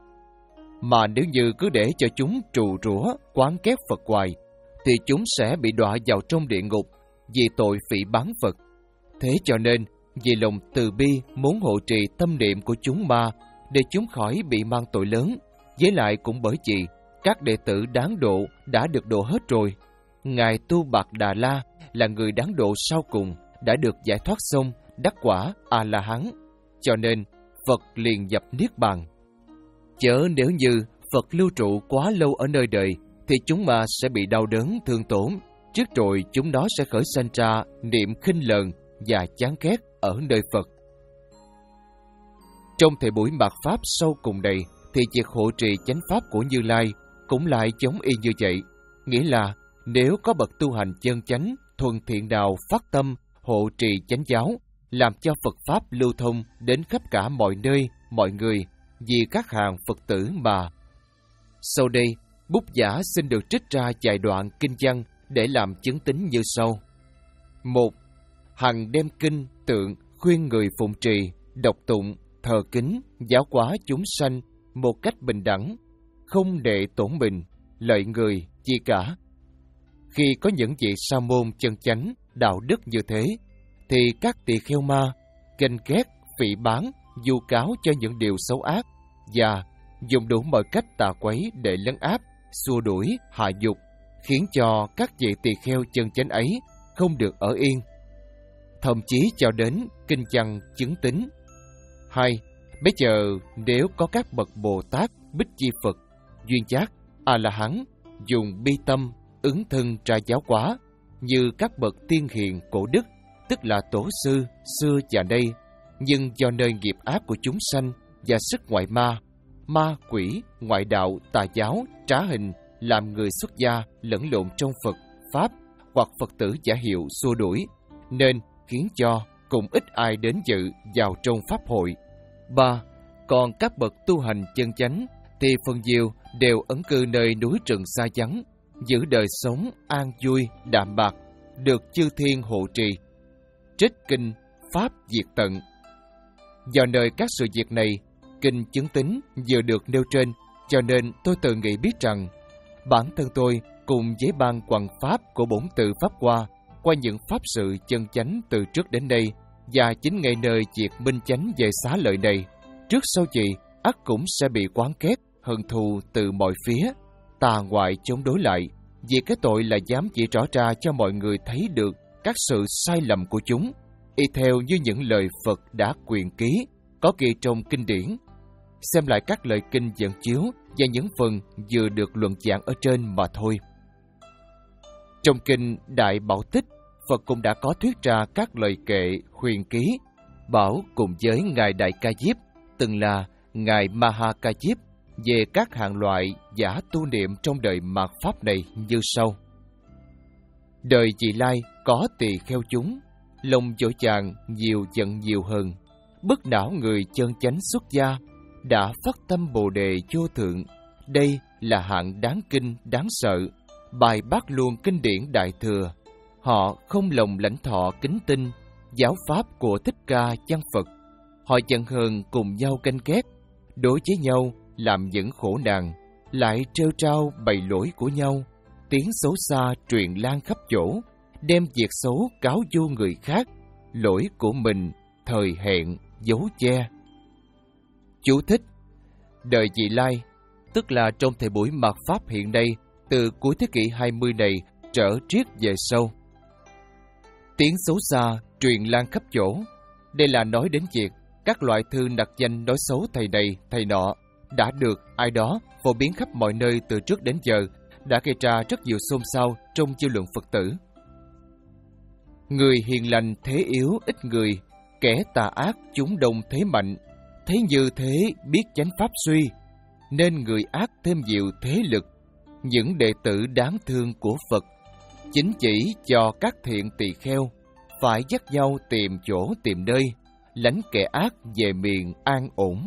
Mà nếu như cứ để cho chúng trù rủa, quán ghét Phật hoài, thì chúng sẽ bị đọa vào trong địa ngục vì tội phỉ báng Phật. Thế cho nên, vì lòng từ bi muốn hộ trì tâm niệm của chúng ma để chúng khỏi bị mang tội lớn, với lại cũng bởi vì các đệ tử đáng độ đã được độ hết rồi. Ngài Tu Bạc Đà La là người đáng độ sau cùng, đã được giải thoát xong, đắc quả A-la-hán. Cho nên, Phật liền nhập Niết Bàn. Chớ nếu như Phật lưu trụ quá lâu ở nơi đời, thì chúng ma sẽ bị đau đớn, thương tổn. Trước rồi chúng nó sẽ khởi sanh ra niệm khinh lờn và chán ghét ở nơi Phật. Trong thời buổi mạt Pháp sau cùng này, thì việc hộ trì chánh Pháp của Như Lai cũng lại giống y như vậy. Nghĩa là nếu có bậc tu hành chân chánh, thuần thiện đạo phát tâm, hộ trì chánh giáo, làm cho Phật Pháp lưu thông đến khắp cả mọi nơi, mọi người, vì các hàng Phật tử mà. Sau đây, bút giả xin được trích ra vài đoạn kinh văn để làm chứng tín như sau. Một. Hằng đem kinh, tượng, khuyên người phụng trì, đọc tụng, thờ kính, giáo hóa chúng sanh một cách bình đẳng, không để tổn mình, lợi người, chi cả. Khi có những vị sa môn chân chánh, đạo đức như thế, thì các tỳ kheo ma ganh ghét, phỉ báng, vu cáo cho những điều xấu ác và dùng đủ mọi cách tà quấy để lấn áp, xua đuổi, hạ dục, khiến cho các vị tỳ kheo chân chánh ấy không được ở yên, thậm chí cho đến kinh văn chứng tín. Hai. Bây giờ nếu có các bậc Bồ Tát, Bích Chi Phật, Duyên Giác, A-la-hán dùng bi tâm, ứng thân ra giáo hóa, như các bậc tiên hiền cổ đức, tức là tổ sư xưa và nay, nhưng do nơi nghiệp ác của chúng sanh và sức ngoại ma, ma quỷ, ngoại đạo, tà giáo, trá hình làm người xuất gia lẫn lộn trong Phật, Pháp hoặc Phật tử giả hiệu xua đuổi, nên khiến cho cũng ít ai đến dự vào trong Pháp hội. Ba. Còn các bậc tu hành chân chánh thì phần nhiều đều ẩn cư nơi núi rừng xa vắng, giữ đời sống an vui, đạm bạc, được chư thiên hộ trì, trích kinh, Pháp diệt tận. Do nơi các sự việc này, kinh chứng tín vừa được nêu trên, cho nên tôi tự nghĩ biết rằng bản thân tôi cùng với ban hoằng pháp của bổn tự Pháp Hoa qua những pháp sự chân chánh từ trước đến nay, và chính ngay nơi việc minh chánh về xá lợi này, trước sau gì ắt cũng sẽ bị quán kết, hận thù từ mọi phía, tà ngoại chống đối lại, vì cái tội là dám chỉ rõ ra cho mọi người thấy được các sự sai lầm của chúng, y theo như những lời Phật đã quyền ký, có ghi trong kinh điển. Xem lại các lời kinh dẫn chiếu và những phần vừa được luận giảng ở trên mà thôi. Trong kinh Đại Bảo Tích, Phật cũng đã có thuyết ra các lời kệ huyền ký, bảo cùng với Ngài Đại Ca Diếp, từng là Ngài Maha Ca Diếp, về các hạng loại giả tu niệm trong đời mạt Pháp này như sau. Đời vị lai có tỳ kheo chúng, lòng dội chàng nhiều giận nhiều hơn, bức não người chân chánh xuất gia, đã phát tâm Bồ Đề vô thượng. Đây là hạng đáng kinh đáng sợ, bài bác luôn kinh điển Đại Thừa. Họ không lòng lãnh thọ kính tinh giáo pháp của Thích Ca Văn Phật. Họ giận hờn cùng nhau ganh ghét, đối với nhau làm những khổ nạn, lại trêu trao bày lỗi của nhau, tiếng xấu xa truyền lan khắp chỗ, đem việc xấu cáo vô người khác, lỗi của mình thời hẹn giấu che. Chú thích: đời vị lai, tức là trong thời buổi mạt Pháp hiện nay, từ cuối thế kỷ hai mươi này trở triết về sau. Tiếng xấu xa truyền lan khắp chỗ, đây là nói đến việc các loại thư nặc danh nói xấu thầy này thầy nọ đã được ai đó phổ biến khắp mọi nơi từ trước đến giờ, đã gây ra rất nhiều xôn xao trong dư luận Phật tử. Người hiền lành thế yếu ít người, kẻ tà ác chúng đông thế mạnh. Thấy như thế biết chánh pháp suy, nên người ác thêm nhiều thế lực. Những đệ tử đáng thương của Phật chính chỉ cho các thiện tỳ kheo phải dắt nhau tìm chỗ tìm nơi, lánh kẻ ác về miền an ổn.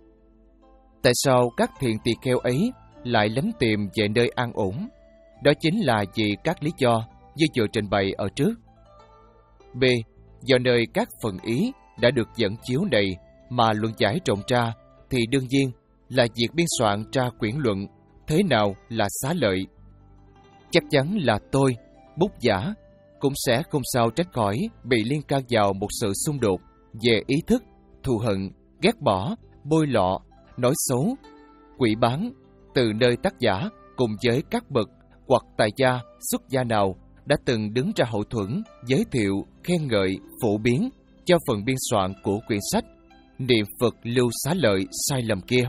Tại sao các thiện tỳ kheo ấy lại lánh tìm về nơi an ổn? Đó chính là vì các lý do như vừa trình bày ở trước. B. Do nơi các phần ý đã được dẫn chiếu này mà luận giải rộng ra, thì đương nhiên là việc biên soạn ra quyển luận thế nào là xá lợi. Chắc chắn là tôi, bút giả, cũng sẽ không sao tránh khỏi bị liên can vào một sự xung đột về ý thức, thù hận, ghét bỏ, bôi lọ, nói xấu, quỷ bán từ nơi tác giả cùng với các bậc hoặc tài gia, xuất gia nào đã từng đứng ra hậu thuẫn, giới thiệu, khen ngợi, phổ biến cho phần biên soạn của quyển sách Niệm Phật Lưu Xá Lợi sai lầm kia.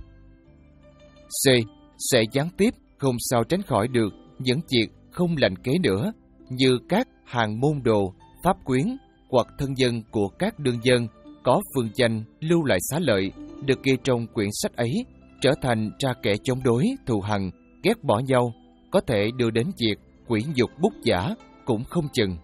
C. Sẽ gián tiếp không sao tránh khỏi được những việc không lành kế nữa, như các hàng môn đồ, pháp quyến hoặc thân dân của các đương dân có phương danh lưu lại xá lợi được ghi trong quyển sách ấy trở thành ra kẻ chống đối, thù hằn, ghét bỏ nhau, có thể đưa đến việc quỷ nhục bút giả cũng không chừng.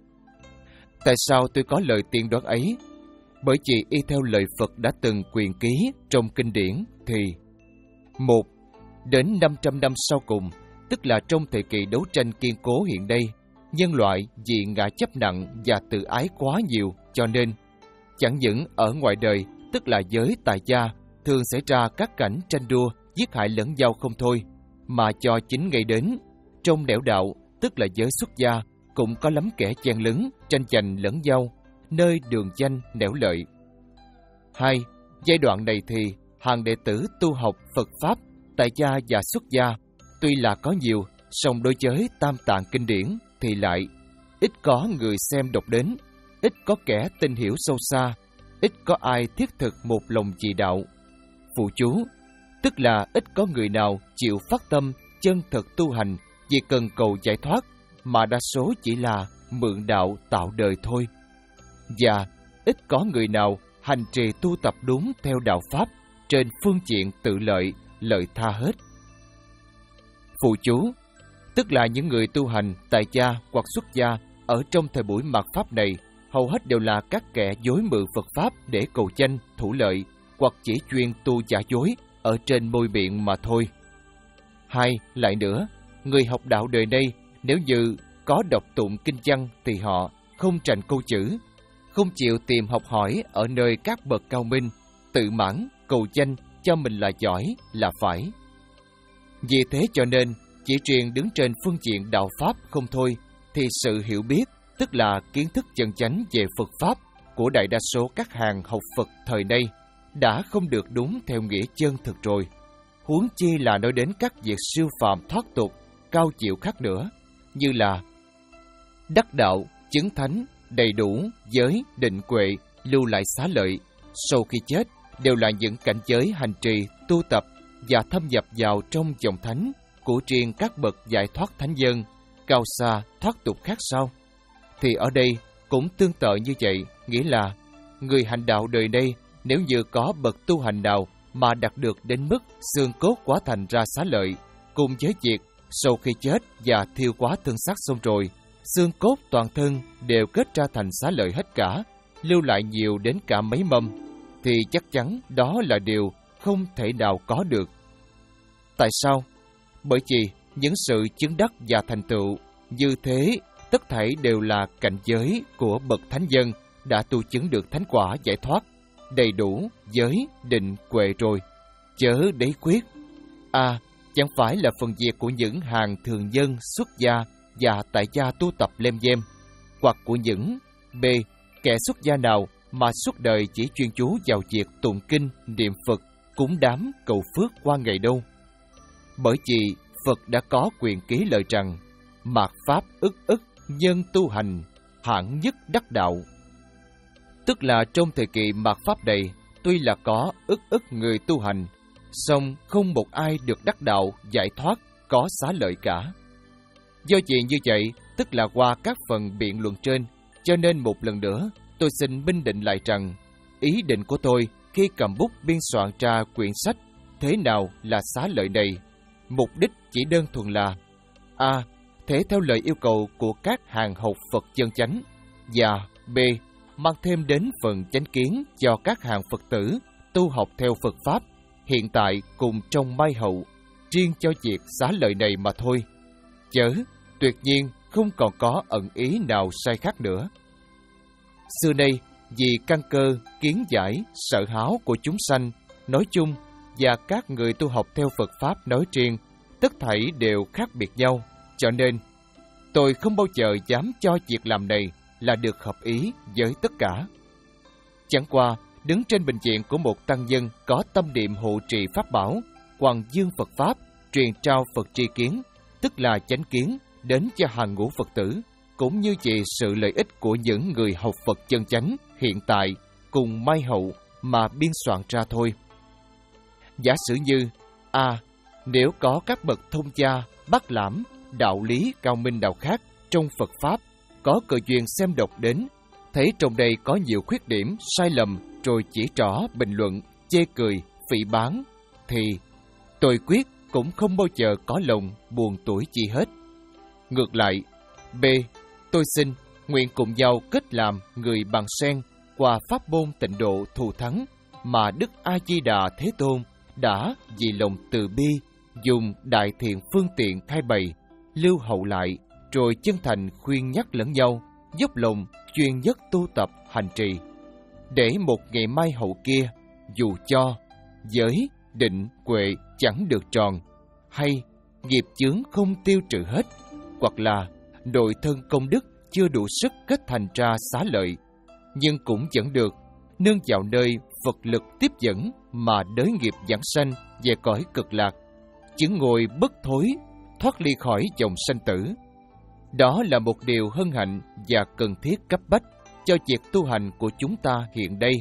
Tại sao tôi có lời tiên đoán ấy? Bởi vì y theo lời Phật đã từng quyền ký trong kinh điển thì: một. Đến năm trăm năm sau cùng, tức là trong thời kỳ đấu tranh kiên cố hiện nay, nhân loại vì ngã chấp nặng và tự ái quá nhiều, cho nên chẳng những ở ngoài đời, tức là giới tài gia, thường xảy ra các cảnh tranh đua, giết hại lẫn nhau không thôi, mà cho chính ngày đến trong nẻo đạo, tức là giới xuất gia, cũng có lắm kẻ chen lấn, tranh giành lẫn nhau, nơi đường danh nẻo lợi. Hai. Giai đoạn này thì hàng đệ tử tu học Phật Pháp, tại gia và xuất gia, tuy là có nhiều, song đối với tam tạng kinh điển thì lại ít có người xem đọc đến, ít có kẻ tin hiểu sâu xa, ít có ai thiết thực một lòng trì đạo. Phụ chú, tức là ít có người nào chịu phát tâm chân thật tu hành chỉ cần cầu giải thoát, mà đa số chỉ là mượn đạo tạo đời thôi. Và ít có người nào hành trì tu tập đúng theo đạo Pháp trên phương diện tự lợi, lợi tha hết. Phụ chú, tức là những người tu hành tại gia hoặc xuất gia ở trong thời buổi mạt Pháp này, hầu hết đều là các kẻ dối mượn Phật Pháp để cầu danh, thủ lợi, hoặc chỉ chuyên tu giả dối ở trên môi miệng mà thôi. Hai, lại nữa, người học đạo đời đây, nếu như có đọc tụng kinh văn thì họ không trành câu chữ, không chịu tìm học hỏi ở nơi các bậc cao minh, tự mãn, cầu danh cho mình là giỏi, là phải. Vì thế cho nên, chỉ riêng đứng trên phương diện đạo Pháp không thôi, thì sự hiểu biết, tức là kiến thức chân chánh về Phật Pháp của đại đa số các hàng học Phật thời nay, đã không được đúng theo nghĩa chân thực rồi. Huống chi là nói đến các việc siêu phàm thoát tục, cao diệu khác nữa, như là đắc đạo, chứng thánh, đầy đủ, giới, định huệ, lưu lại xá lợi, sau khi chết đều là những cảnh giới hành trì, tu tập và thâm nhập vào trong dòng thánh của riêng các bậc giải thoát thánh dân, cao xa, thoát tục khác sao? Thì ở đây cũng tương tự như vậy, nghĩa là người hành đạo đời đây, nếu như có bậc tu hành nào mà đạt được đến mức xương cốt hóa thành ra xá lợi, cùng với việc sau khi chết và thiêu quá thân xác xong rồi, xương cốt toàn thân đều kết ra thành xá lợi hết cả, lưu lại nhiều đến cả mấy mâm, thì chắc chắn đó là điều không thể nào có được. Tại sao? Bởi vì những sự chứng đắc và thành tựu như thế tất thảy đều là cảnh giới của bậc thánh dân đã tu chứng được thánh quả giải thoát, đầy đủ, giới, định, huệ rồi, chớ đấy quyết. A. Chẳng phải là phần việc của những hàng thường dân, xuất gia và tại gia tu tập lem nhem, hoặc của những B. Kẻ xuất gia nào mà suốt đời chỉ chuyên chú vào việc tụng kinh, niệm Phật, cúng đám, cầu phước qua ngày đâu. Bởi vì Phật đã có quyền ký lời rằng, mạt Pháp ức ức, nhân tu hành, hạng nhất đắc đạo. Tức là trong thời kỳ mạt Pháp này, tuy là có ức ức người tu hành, song không một ai được đắc đạo, giải thoát, có xá lợi cả. Do chuyện như vậy, tức là qua các phần biện luận trên, cho nên một lần nữa, tôi xin minh định lại rằng, ý định của tôi khi cầm bút biên soạn ra quyển sách Thế nào là xá lợi này, mục đích chỉ đơn thuần là A. Thể theo lời yêu cầu của các hàng học Phật chân chánh, và B. Mang thêm đến phần chánh kiến cho các hàng Phật tử tu học theo Phật Pháp, hiện tại cùng trong mai hậu, riêng cho việc xá lợi này mà thôi. Chớ, tuyệt nhiên không còn có ẩn ý nào sai khác nữa. Xưa nay, vì căn cơ, kiến giải, sợ háo của chúng sanh nói chung và các người tu học theo Phật Pháp nói riêng, tất thảy đều khác biệt nhau, cho nên tôi không bao giờ dám cho việc làm này là được hợp ý với tất cả. Chẳng qua, đứng trên bệnh viện của một tăng nhân có tâm niệm hộ trì Pháp bảo, hoàng dương Phật Pháp, truyền trao Phật tri kiến, tức là chánh kiến, đến cho hàng ngũ Phật tử, cũng như vì sự lợi ích của những người học Phật chân chánh hiện tại cùng mai hậu mà biên soạn ra thôi. Giả sử như A. Nếu có các bậc thông gia, bác lãm, đạo lý cao minh nào khác trong Phật Pháp có cơ duyên xem đọc đến, thấy trong đây có nhiều khuyết điểm, sai lầm, rồi chỉ trỏ, bình luận, chê cười, phỉ báng, thì tôi quyết cũng không bao giờ có lòng buồn tủi chi hết. Ngược lại, B. Tôi xin nguyện cùng nhau kết làm người bằng sen qua pháp môn tịnh độ thù thắng mà Đức A Di Đà Thế Tôn đã vì lòng từ bi dùng đại thiện phương tiện khai bày, lưu hậu lại, rồi chân thành khuyên nhắc lẫn nhau, dốc lòng chuyên nhất tu tập hành trì, để một ngày mai hậu kia, dù cho giới, định, huệ chẳng được tròn, hay nghiệp chướng không tiêu trừ hết, hoặc là nội thân công đức chưa đủ sức kết thành ra xá lợi, nhưng cũng vẫn được nương vào nơi Phật lực tiếp dẫn mà đới nghiệp giảng sanh về cõi cực lạc, chứng ngồi bất thối, thoát ly khỏi dòng sanh tử. Đó là một điều hân hạnh và cần thiết cấp bách cho việc tu hành của chúng ta hiện đây.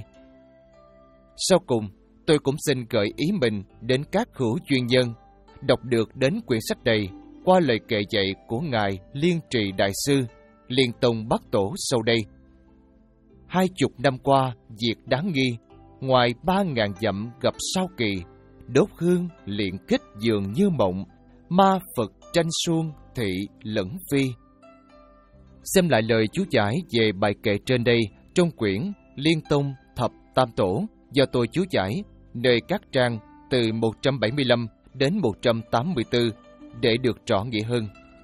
Sau cùng, tôi cũng xin gợi ý mình đến các hữu chuyên nhân đọc được đến quyển sách này qua lời kệ dạy của Ngài Liên Trì Đại Sư, Liên Tông Bắc Tổ sau đây. Hai chục năm qua, việc đáng nghi, ngoài ba ngàn dặm gặp sao kỳ, đốt hương luyện kích dường như mộng, ma Phật tranh suông thị lẫn phi. Xem lại lời chú giải về bài kệ trên đây trong quyển Liên Tông Thập Tam Tổ do tôi chú giải nơi các trang từ một trăm bảy mươi lăm đến một trăm tám mươi tư để được rõ nghĩa hơn.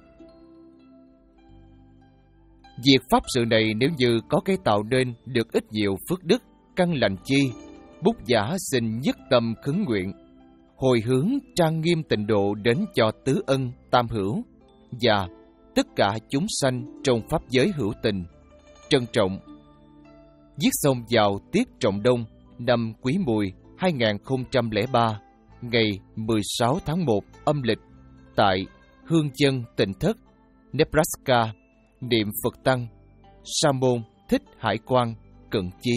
Việc pháp sự này nếu như có cái tạo nên được ít nhiều phước đức, căn lành chi, bút giả xin nhất tâm khấn nguyện, hồi hướng trang nghiêm tịnh độ đến cho tứ ân tam hữu và tất cả chúng sanh trong pháp giới hữu tình. Trân trọng. Viết xong vào tiết Trọng Đông năm Quý Mùi hai nghìn không trăm lẻ ba, ngày mười sáu tháng một âm lịch, tại Hương Dân Tịnh Thất, Nebraska, niệm Phật Tăng, Sa môn Thích Hải Quang, Cận Chí.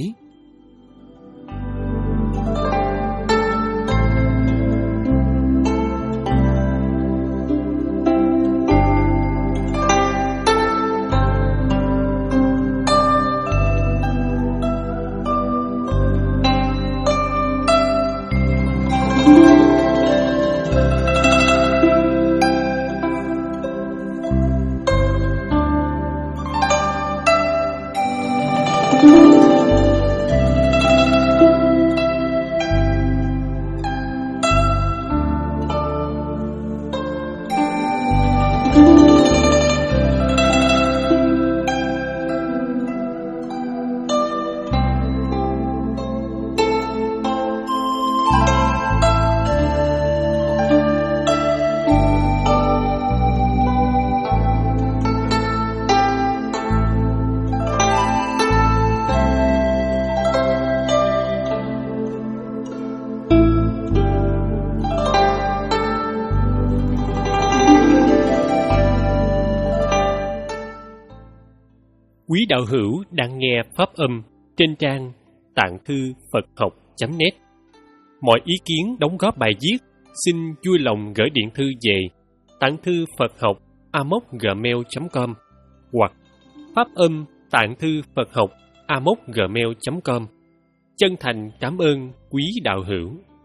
Quý đạo hữu đang nghe pháp âm trên trang tạng thư Phật học chấm net. Mọi ý kiến đóng góp bài viết xin vui lòng gửi điện thư về tạng thư Phật học a m o c gmail chấm com hoặc pháp âm tạng thư Phật học a m o c gmail chấm com. Chân thành cảm ơn quý đạo hữu.